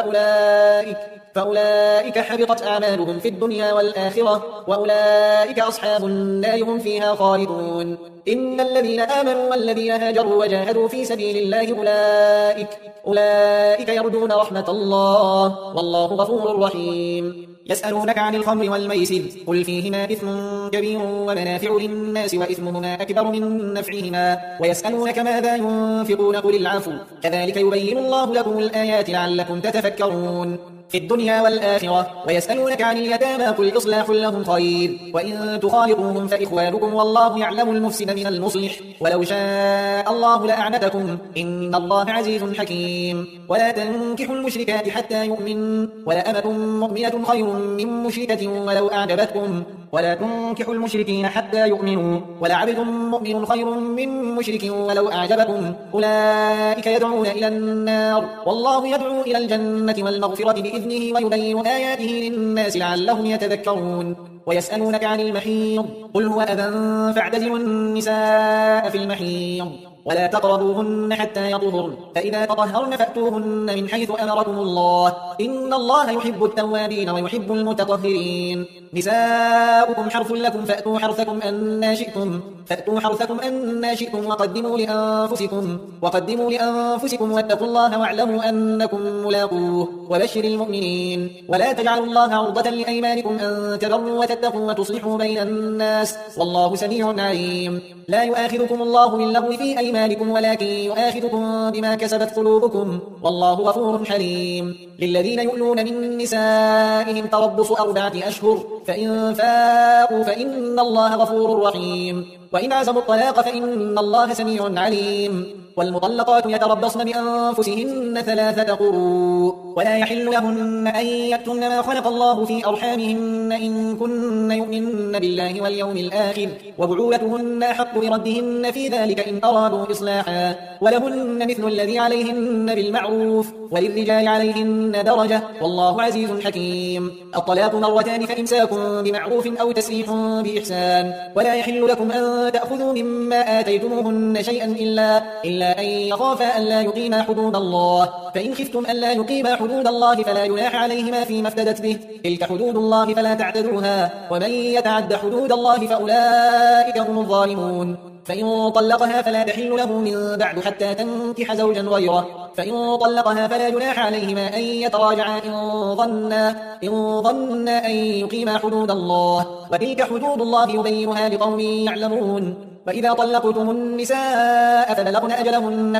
فأولئك حبطت أعمالهم في الدنيا والآخرة وأولئك أصحاب النار هم فيها خالدون إن الذين آمنوا والذين هاجروا وجاهدوا في سبيل الله أولئك يرجون رحمة الله والله غفور رحيم يسألونك عن الخمر والميسر قل فيهما إثم كبير ومنافع للناس وإثمهما أكبر من نفعهما ويسألونك ماذا ينفقون قل العفو كذلك يبين الله لكم الآيات لعلكم تتفكرون في الدنيا والآخرة ويسألونك عن اليتامى قل إصلاح لهم خير وإن تخالطوهم فإخوانكم والله يعلم المفسد من المصلح ولو شاء الله لأعنتكم إن الله عزيز حكيم ولا تنكحوا المشركات حتى يؤمن ولأمة مؤمنة خير من مشركة ولو أعجبتكم ولا تنكحوا المشركين حتى يؤمنوا ولعبد مؤمن خير من مشرك ولو أعجبكم أولئك يدعون إلى النار والله يدعو إلى الجنة والمغفرة بإذنه ويبين آياته للناس لعلهم يتذكرون ويسألونك عن المحيض قل هو أذى فاعتزلوا النساء في المحيض ولا تقربوهن حتى يطهرن فإذا تطهرن فأتوهن من حيث أمركم الله إن الله يحب التوابين ويحب المتطهرين نساؤكم حرث لكم فأتوا حرثكم أن شئتم وقدموا لأنفسكم واتقوا الله واعلموا أنكم ملاقوه وبشر المؤمنين ولا تجعلوا الله عرضة لأيمانكم أن تبروا وتتقوا وتصلحوا بين الناس والله سميع عليم لا يؤاخذكم الله باللغو في أيمانكم ولكن يؤاخذكم بما كسبت قلوبكم والله غفور حليم للذين يؤلون من نسائهم تربص 4 أشهر فإن فاءوا فإن الله غفور رحيم وإن عزموا الطلاق فإن الله سميع عليم والمطلقات يتربصن بأنفسهن 3 قروء ولا يحل لهن أن يكتمن ما خلق الله في أرحامهن إن كن يؤمن بالله واليوم الآخر وبعولتهن أحق بردهن في ذلك إن أرادوا إصلاحا ولهن مثل الذي عليهن بالمعروف وللرجال عليهن درجة والله عزيز حكيم. الطلاق مرتان فإمساك بمعروف أو تسريح بإحسان ولا يحل لكم أن تأخذوا مما آتيتموهن شيئا إلا أن يخافا ألا يقيما حدود الله فإن خفتم ألا يقيما حدود الله فلا جناح عليهما فيما افتدت به تلك حدود الله فلا تعتدوها ومن يتعد حدود الله فأولئك هم الظالمون. فإن طلقها فلا تحل له من بعد حتى تنكح زوجا غيره فإن طلقها فلا جناح عليهما أن يتراجعا إن ظنا أن يقيما حدود الله وتلك حدود الله يبينها لقوم يعلمون. وإذا طلقتم النساء فبلغن أجلهن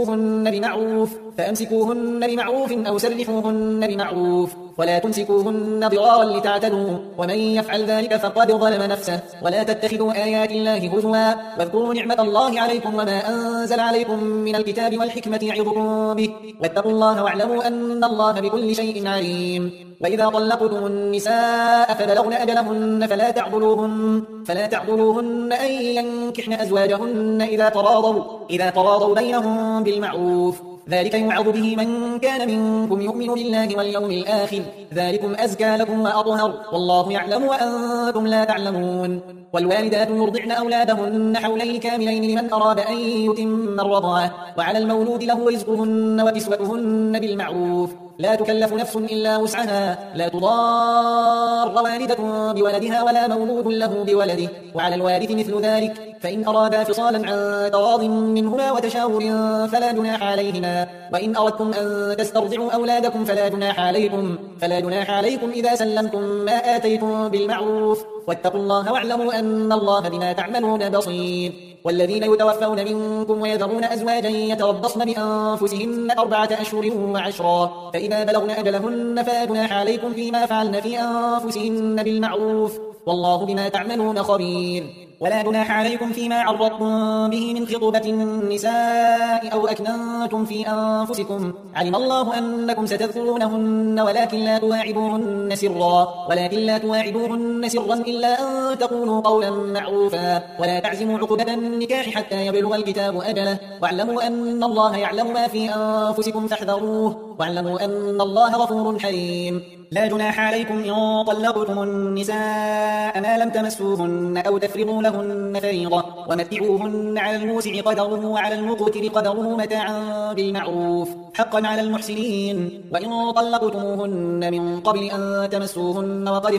فأمسكوهن بمعروف أو سرحوهن بمعروف ولا تمسكوهن ضرارا لتعتدوا ومن يفعل ذلك فقد ظلم نفسه ولا تتخذوا آيات الله هزوا واذكروا نعمة الله عليكم وما أنزل عليكم من الكتاب والحكمة يعظكم به واتقوا الله واعلموا أن الله بكل شيء عليم. وإذا طلقتم النساء فبلغن أجلهن فلا تعضلوهن أن ينكحن أزواجهن إذا تراضوا بينهم بالمعروف ذلك يوعظ به من كان منكم يؤمن بالله واليوم الآخر ذلكم أزكى لكم وأطهر والله يعلم وأنتم لا تعلمون. والوالدات يرضعن أولادهن حولين كاملين لمن أراد أن يتم الرضاعة وعلى المولود له رزقهن وكسوتهن بالمعروف لا تكلف نفس إلا وسعها لا تضار والدة بولدها ولا مولود له بولده وعلى الوارث مثل ذلك فإن أرادا فصالا عن تراض منهما وتشاور فلا جناح عليهما وإن أردتم أن تسترضعوا أولادكم فلا جناح عليكم إذا سلمتم ما آتيتم بالمعروف واتقوا الله واعلموا أن الله بما تعملون بصير. والذين يتوفون منكم ويذرون أزواجا يتربصن بأنفسهن 4 أشهر وعشرا فإذا بلغن أجلهن فلا جناح عليكم فيما فعلن في أنفسهن بالمعروف والله بما تعملون خبير. ولا جناح عليكم فيما عرضتم به من خطبة النساء أو أكننتم في أنفسكم علم الله أنكم ستذكرونهن ولكن لا تواعدوهن سرا إلا أن تقولوا قولا معروفا ولا تعزموا عقدة النكاح حتى يبلغ الكتاب أجله واعلموا أن الله يعلم ما في أنفسكم فاحذروه واعلموا أن الله غفور حليم. لا جناح عليكم إن طلقتم النساء ما لم تمسوهن أو تفرضوا لهن فريضة ومتعوهن على الموسع قدره وعلى المقتر قدره متاعا بالمعروف حقا على المحسنين. وإن طلقتموهن من قبل أن تمسوهن وقد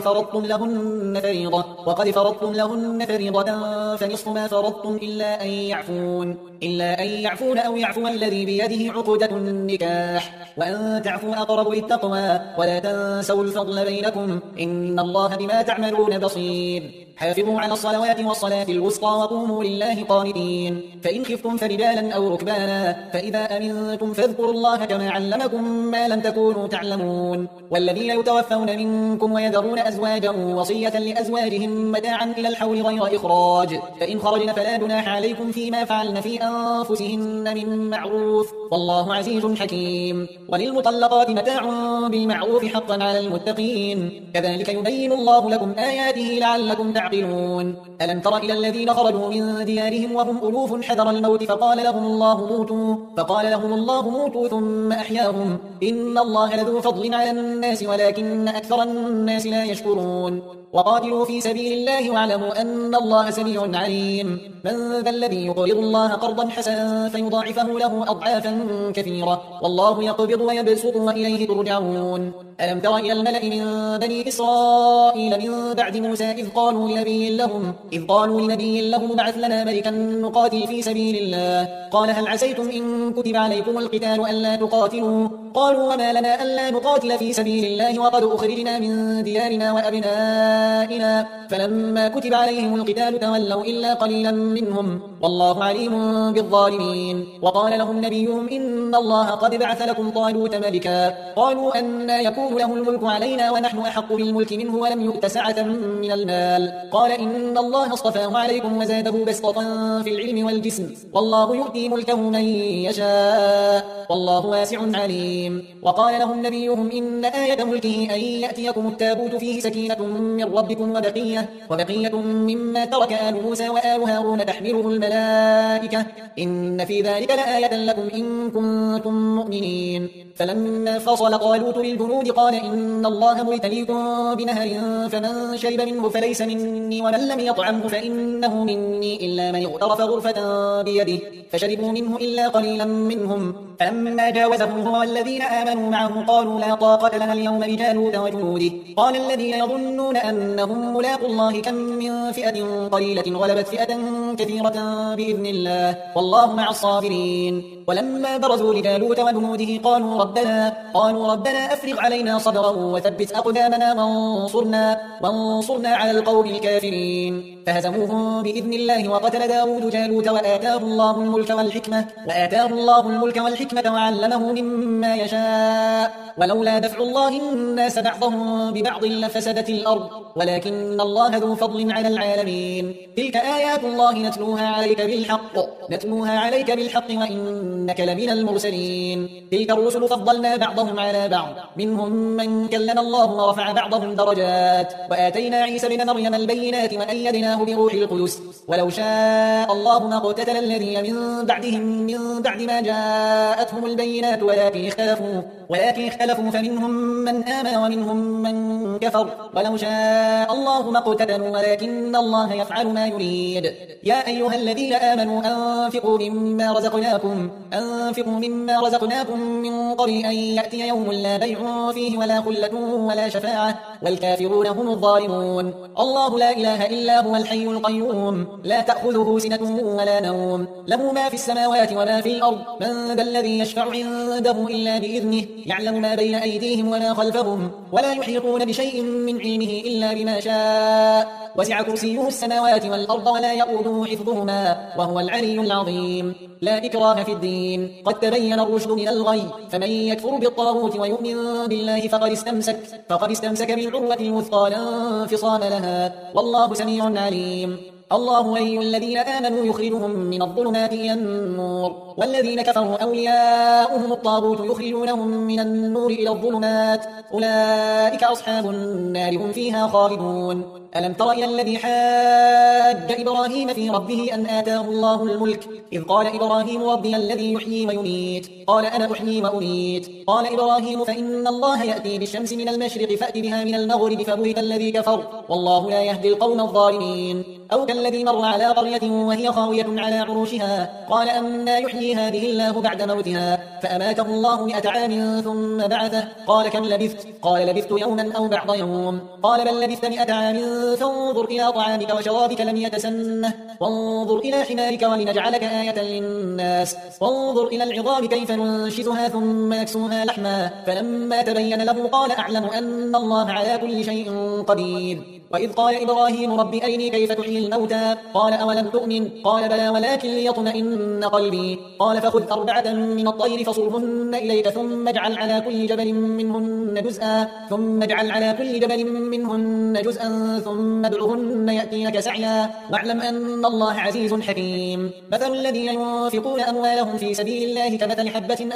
فرضتم لهن فريضة فنصف ما فرضتم إلا أن يعفون أو يعفو الذي بيده عقدة النكاح وأن تعفوا أقرب للتقوى ولا تنسوا الفضل بينكم إن الله بما تعملون بصير. حافظوا على الصلوات والصلاة الوسطى وقوموا لله قانتين فإن خفتم فرجالا أو ركبانا فإذا أمنتم فاذكروا الله كما علمكم ما لم تكونوا تعلمون. والذين يتوفون منكم ويذرون أزواجا وصية لأزواجهم متاعا إلى الحول غير إخراج فإن خرجن فلا جناح عليكم فيما فعلن في أنفسهن من معروف والله عزيز حكيم. وللمطلقات متاع بالمعروف حقا على المتقين كذلك يبين الله لكم آياته لعلكم تعقلون. ألم تر إلى الذين خرجوا من ديارهم وهم ألوف حذر الموت فقال لهم الله موتوا ثم أحياهم إن الله لذو فضل على الناس ولكن أكثر الناس لا يشكرون. وقاتلوا في سبيل الله واعلموا أن الله سميع عليم. من ذا الذي يقرض الله قرضا حسنا فيضاعفه له أضعافا كثيرة والله يقبض ويبسط وإليه ترجعون. ألم تر إلى الملأ من بني إسرائيل من بعد موسى إذ قالوا لنبي لهم ابعث لنا ملكا نقاتل في سبيل الله قال هل عسيتم إن كتب عليكم القتال ألا تقاتلوا قالوا وما لنا ألا نقاتل في سبيل الله وقد أخرجنا من ديارنا وأبنائنا فلما كتب عليهم القتال تولوا إلا قليلا منهم والله عليم بالظالمين وقال لهم نبيهم إن الله قد بعث لكم طالوت ملكا قالوا أنى يكون له الملك علينا ونحن أحق بالملك منه ولم يؤت سعة من المال قال إن الله اصطفاه عليكم وزاده بسطة في العلم والجسم والله يؤتي ملكه من يشاء والله واسع عليم وقال لهم نبيهم إن آية ملكه أن يأتيكم التابوت فيه سكينة من ربكم وبقية مما ترك آل موسى وآل هارون تحمله الملائكة إن في ذلك لآية لكم إن كنتم مؤمنين فلما فصل طالوت للجنود قال إن الله مبتليكم بنهر فمن شرب منه فليس مني ومن لم يطعمه فإنه مني إلا من اغترف غرفة بيده فشربوا منه إلا قليلا منهم فلما جاوزه هو والذين آمنوا معه قالوا لا طاقة لنا اليوم بجالوت وجنوده قال الذين يظنون أنهم ملاقوا الله كم من فئة قليلة غلبت فئة كثيرة بإذن الله والله مع الصابرين ولما برزوا لجالوت وجنوده قالوا ربنا أفرغ علينا صبرا وثبت أقدامنا وانصرنا على القوم الكافرين فهزموهم بإذن الله وقتل داود جالوت وآتاه الله الملك والحكمة وعلمه مما يشاء ولولا دفع الله الناس بعضهم ببعض لفسدت الأرض ولكن الله ذو فضل على العالمين تلك آيات الله نتلوها عليك بالحق وإنك لمن المرسلين تلك الرسل فضلنا بعضهم على بعض منهم من كلم الله ورفع بعضهم درجات وآتينا عيسى بن مريم البينات وأيدناه بروح القدس ولو شاء الله ما اقتتل الذين من بعد ما جاءتهم البينات ولكن اختلفوا فمنهم من آمن ومنهم من كفر ولو شاء الله ما اقتتلوا ولكن الله يفعل ما يريد يا أيها الذين آمنوا أنفقوا مما رزقناكم من قبل أن يأتي يوم لا بيع فيه ولا خلة ولا شفاعة والكافرون هم الظالمون الله لا إله إلا هو الحي القيوم لا تأخذه سنة ولا نوم له ما في السماوات وما في الأرض من ذا الذي يشفع عنده إلا بإذنه يعلم ما بين أيديهم وما خلفهم ولا يحيطون بشيء من علمه إلا بما شاء وسع كرسيه السماوات والأرض ولا يؤوده حفظهما وهو العلي العظيم لا إكراه في الدين قد تبين الرشد من الغي فمن يكفر بالطاغوت ويؤمن بالله فقد استمسك بالعروة الوثقى لا انفصام لها والله سميع عليم الله ولي الذين آمنوا يخرجهم من الظلمات إلى النور والذين كفروا أولياؤهم الطاغوت يخرجونهم من النور إلى الظلمات أولئك أصحاب النار هم فيها خالدون ألم تر إلى الذي حاج إبراهيم في ربه أن آتاه الله الملك إذ قال إبراهيم ربي الذي يحيي ويميت قال أنا أحيي وأميت قال إبراهيم فإن الله يأتي بالشمس من المشرق فأت بها من المغرب فبهت الذي كفر والله لا يهدي القوم الظالمين أو كالذي مر على قرية وهي خاوية على عروشها قال أنى يحيي هذه الله بعد موتها فأماته الله 100 عام ثم بعثه قال كم لبثت قال لبثت يوما أو بعض يوم قال بل لبثت 100 عام فانظر إلى طعامك وشرابك لم يتسنه وانظر إلى حمارك ولنجعلك آية للناس وانظر إلى العظام كيف ننشزها ثم نكسوها لحما فلما تبين له قال أعلم أن الله على كل شيء قدير وإذ قال إبراهيم رب أرني كيف تحيي الموتى قال أولم تؤمن قال بلى ولكن ليطمئن قلبي قال فخذ 4 من الطير فصرهن إليك ثم اجعل على كل جبل منهن جزءا ثم ادعهن يأتينك سعيا واعلم أن الله عزيز حكيم مثل الذين ينفقون أموالهم في سبيل الله كمثل حبة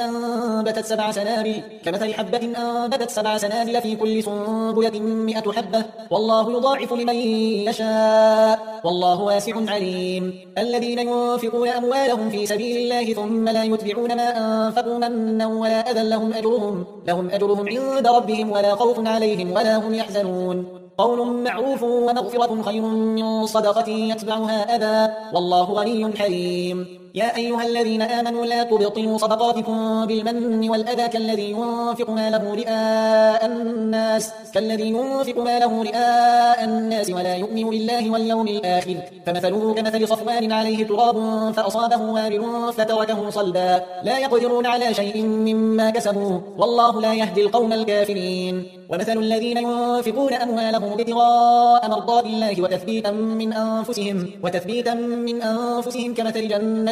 أنبتت 7 سنابل في كل سنبلة 100 حبة والله يضاعف لمن يشاء والله واسع عليم الذين ينفقون أموالهم في سبيل الله ثم لا يتبعون ما أنفقوا منا ولا أذى لهم أجرهم عند ربهم ولا خوف عليهم ولا هم يحزنون قول معروف ومغفرة خير من صدقة يتبعها أذى والله غني حليم يا أيها الذين آمنوا لا تبطلوا صدقاتكم بالمن والأذى كالذي ينفق ماله رئاء الناس ولا يؤمن بالله واليوم الآخر فمثله كمثل صفوان عليه تراب فأصابه وابل فتركه صلدا لا يقدرون على شيء مما كسبوا والله لا يهدي القوم الكافرين ومثل الذين ينفقون أموالهم ابتغاء مرضات الله وتثبيتا من أنفسهم كمثل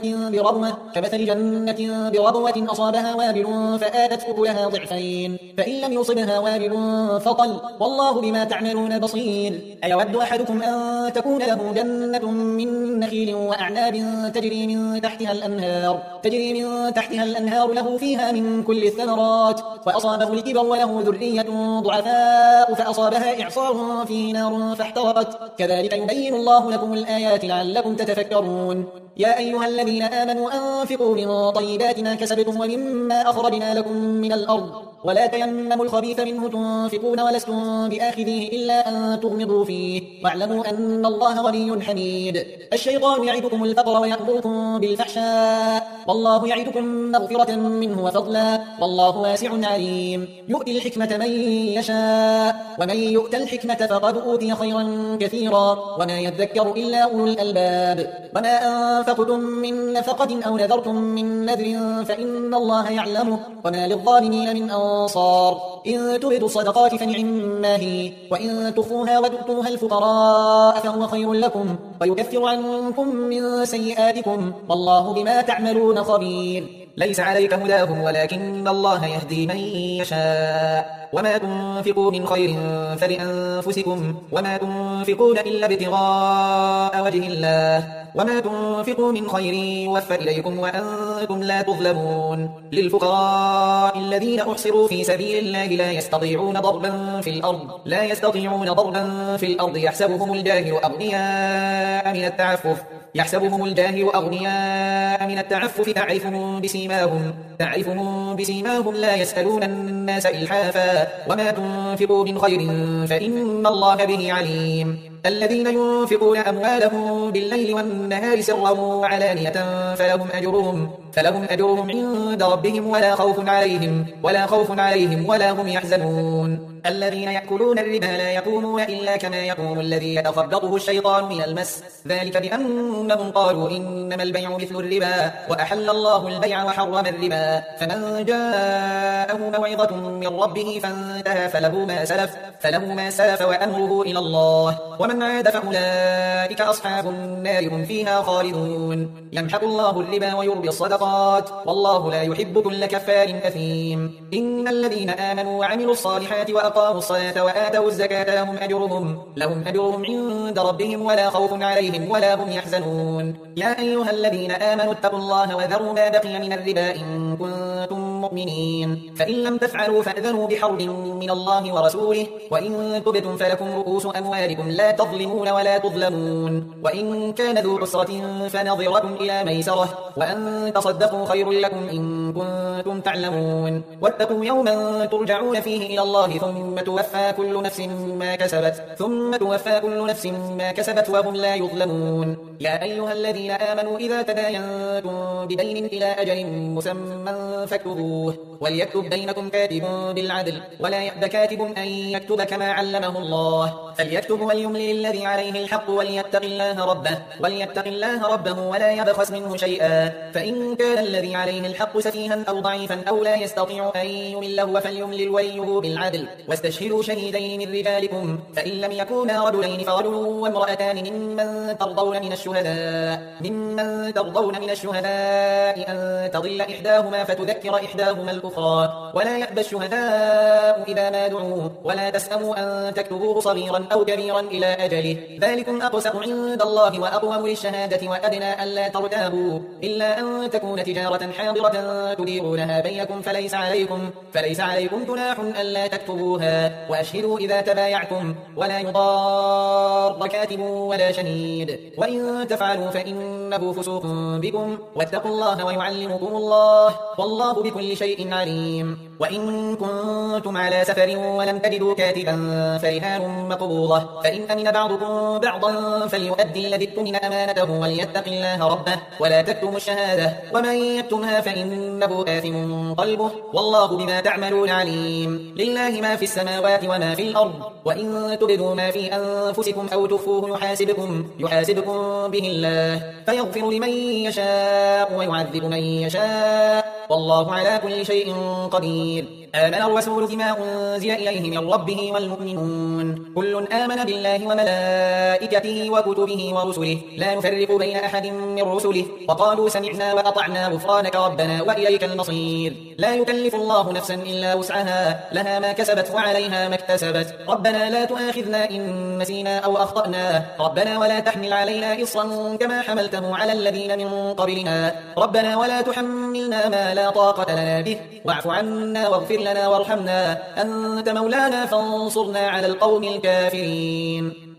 جنة بربوة أصابها وابل فآتت أكلها ضعفين فإن لم يصبها وابل فطل والله بما تعملون بصير أيود أحدكم أن تكون له جنة من نخيل وأعناب تجري من تحتها الأنهار له فيها من كل الثمرات فأصابه الكبر وله ذرية ضعفاء فأصابها إعصار فيه نار فاحترقت كذلك يبين الله لكم الآيات لعلكم تتفكرون يا أيها الذين آمنوا أنفقوا من طيبات ما كسبتم ومما أخرجنا لكم من الأرض ولا تيمموا الخبيث منه تنفقون ولستم بآخذيه إلا أن تغمضوا فيه واعلموا أن الله غني حميد الشيطان يعدكم الفقر ويأمركم بالفحشاء والله يعدكم مغفرة منه وفضلا والله واسع عليم يؤتي الحكمة من يشاء ومن يؤت الحكمة فقد أوتي خيرا كثيرا وما يذكر إلا أولو الألباب وما أنفقتم من نفقة أو نذرتم من نذر فإن الله يعلمه وما للظالمين من أنصار إن تبدوا الصدقات فنعما هي وإن تخفوها وتؤتوها الفقراء فهو خير لكم ويكفر عنكم من سيئاتكم والله بما تعملون خبير ليس عليك هداهم ولكن الله يهدي من يشاء وما تنفقوا من خير فلأنفسكم وما تنفقون إلا ابتغاء وجه الله وما تنفقوا من خير يوفى إليكم وأنتم لا تظلمون للفقراء الذين أحصروا في سبيل الله لا يستطيعون ضربا في الأرض يحسبهم الجاهل أغنياء من التعفف تعرفهم بسيماهم لا يسألون الناس إلحافا وما تنفقوا من خير فإن الله به عليم الذين ينفقون أموالهم بالليل والنهار سرا وعلانية فلهم أجرهم عند ربهم ولا خوف عليهم ولا هم يحزنون الذين يأكلون الربا لا يقومون إلا كما يقوم الذي يتخبطه الشيطان من المس ذلك بأنهم قالوا إنما البيع مثل الربا وأحل الله البيع وحرم الربا فمن جاءه موعظة من ربه فانتهى فله ما سلف وأمره إلى الله ومن عاد فأولئك أصحاب النار هم فيها خالدون يمحق الله الربا ويربي الصدقات والله لا يحب كل كفار أثيم إن الذين آمنوا وعملوا الصالحات وأقاموا الصلاة وآتوا الزكاة لهم أجرهم عند ربهم ولا خوف عليهم ولا هم يحزنون يا أيها الذين آمنوا اتقوا الله وذروا ما بقي من الربا إن كنتم مؤمنين فإن لم تفعلوا فأذنوا بحرب من الله ورسوله وإن تبتم فلكم رؤوس أموالكم لا تظلمون ولا تظلمون وإن كان ذو عسرة فنظرة إلى ميسرة وأن تصدقوا خير لكم إن كنتم تعلمون واتقوا يوما ترجعون فيه إلى الله ثم توفى كل نفس ما كسبت وهم لا يظلمون يا أيها الذين آمنوا إذا تداينتم بدين إلى أجل مسمى فاكتبوه وليكتب بينكم كاتب بالعدل ولا يأب كاتب أن يكتب كما علمه الله فليكتب وليملل الذي عليه الحق وليتق الله ربه ولا يبخس منه شيئا فإن كان الذي عليه الحق سفيها أو ضعيفا أو لا يستطيع أن يمله فليملل وليه بالعدل واستشهدوا شهيدين من رجالكم فإن لم يكونا رجلين فرجل وامرأتان ممن ترضون من الشهداء أن تضل إحداهما فتذكر إحداهما الأخرى ولا يأبى الشهداء إذا ما دعوا ولا تسأموا أن تكتبوه صغيرا أو كبيرا إلى أجله ذلكم أقسط عند الله وأقوم للشهادة وأدنى ألا ترتابوا إلا أن تكون تجارة حاضرة تديرونها بينكم فليس عليكم جناح ألا تكتبوها وأشهدوا إذا تبايعتم ولا يضار كاتب ولا شهيد وإن تفعلوا فإنه فسوق بكم واتقوا الله ويعلمكم الله والله بكل بكل شيء عليم. وإن كنتم على سفر ولم تجدوا كاتبا فرهان مقبوضة، فإن أمن بعضكم بعضا فليؤدي الذي اؤتمن أمانته وليتق الله ربه ولا تكتموا الشهادة، ومن يكتمها فإنه آثم قلبه والله بما تعملون عليم. لله ما في السماوات وما في الأرض، وإن تبدوا ما في أنفسكم أو تخفوه يحاسبكم به الله فيغفر لمن يشاء ويعذب من يشاء والله على كل شيء قدير. آمن الرسول بما أنزل إليه من ربه والمؤمنون كل آمن بالله وملائكته وكتبه ورسله لا نفرق بين أحد من رسله وقالوا سمعنا وأطعنا غفرانك ربنا وإليك المصير. لا يكلف الله نفسا إلا وسعها لها ما كسبت وعليها ما اكتسبت. ربنا لا تؤاخذنا إن نسينا أو أخطأنا ربنا ولا تحمل علينا إصرا كما حملته على الذين من قبلنا ربنا ولا تحملنا ما لا طاقة لنا به واعف عنا واغفر لنا وارحمنا أنت مولانا فانصرنا على القوم الكافرين.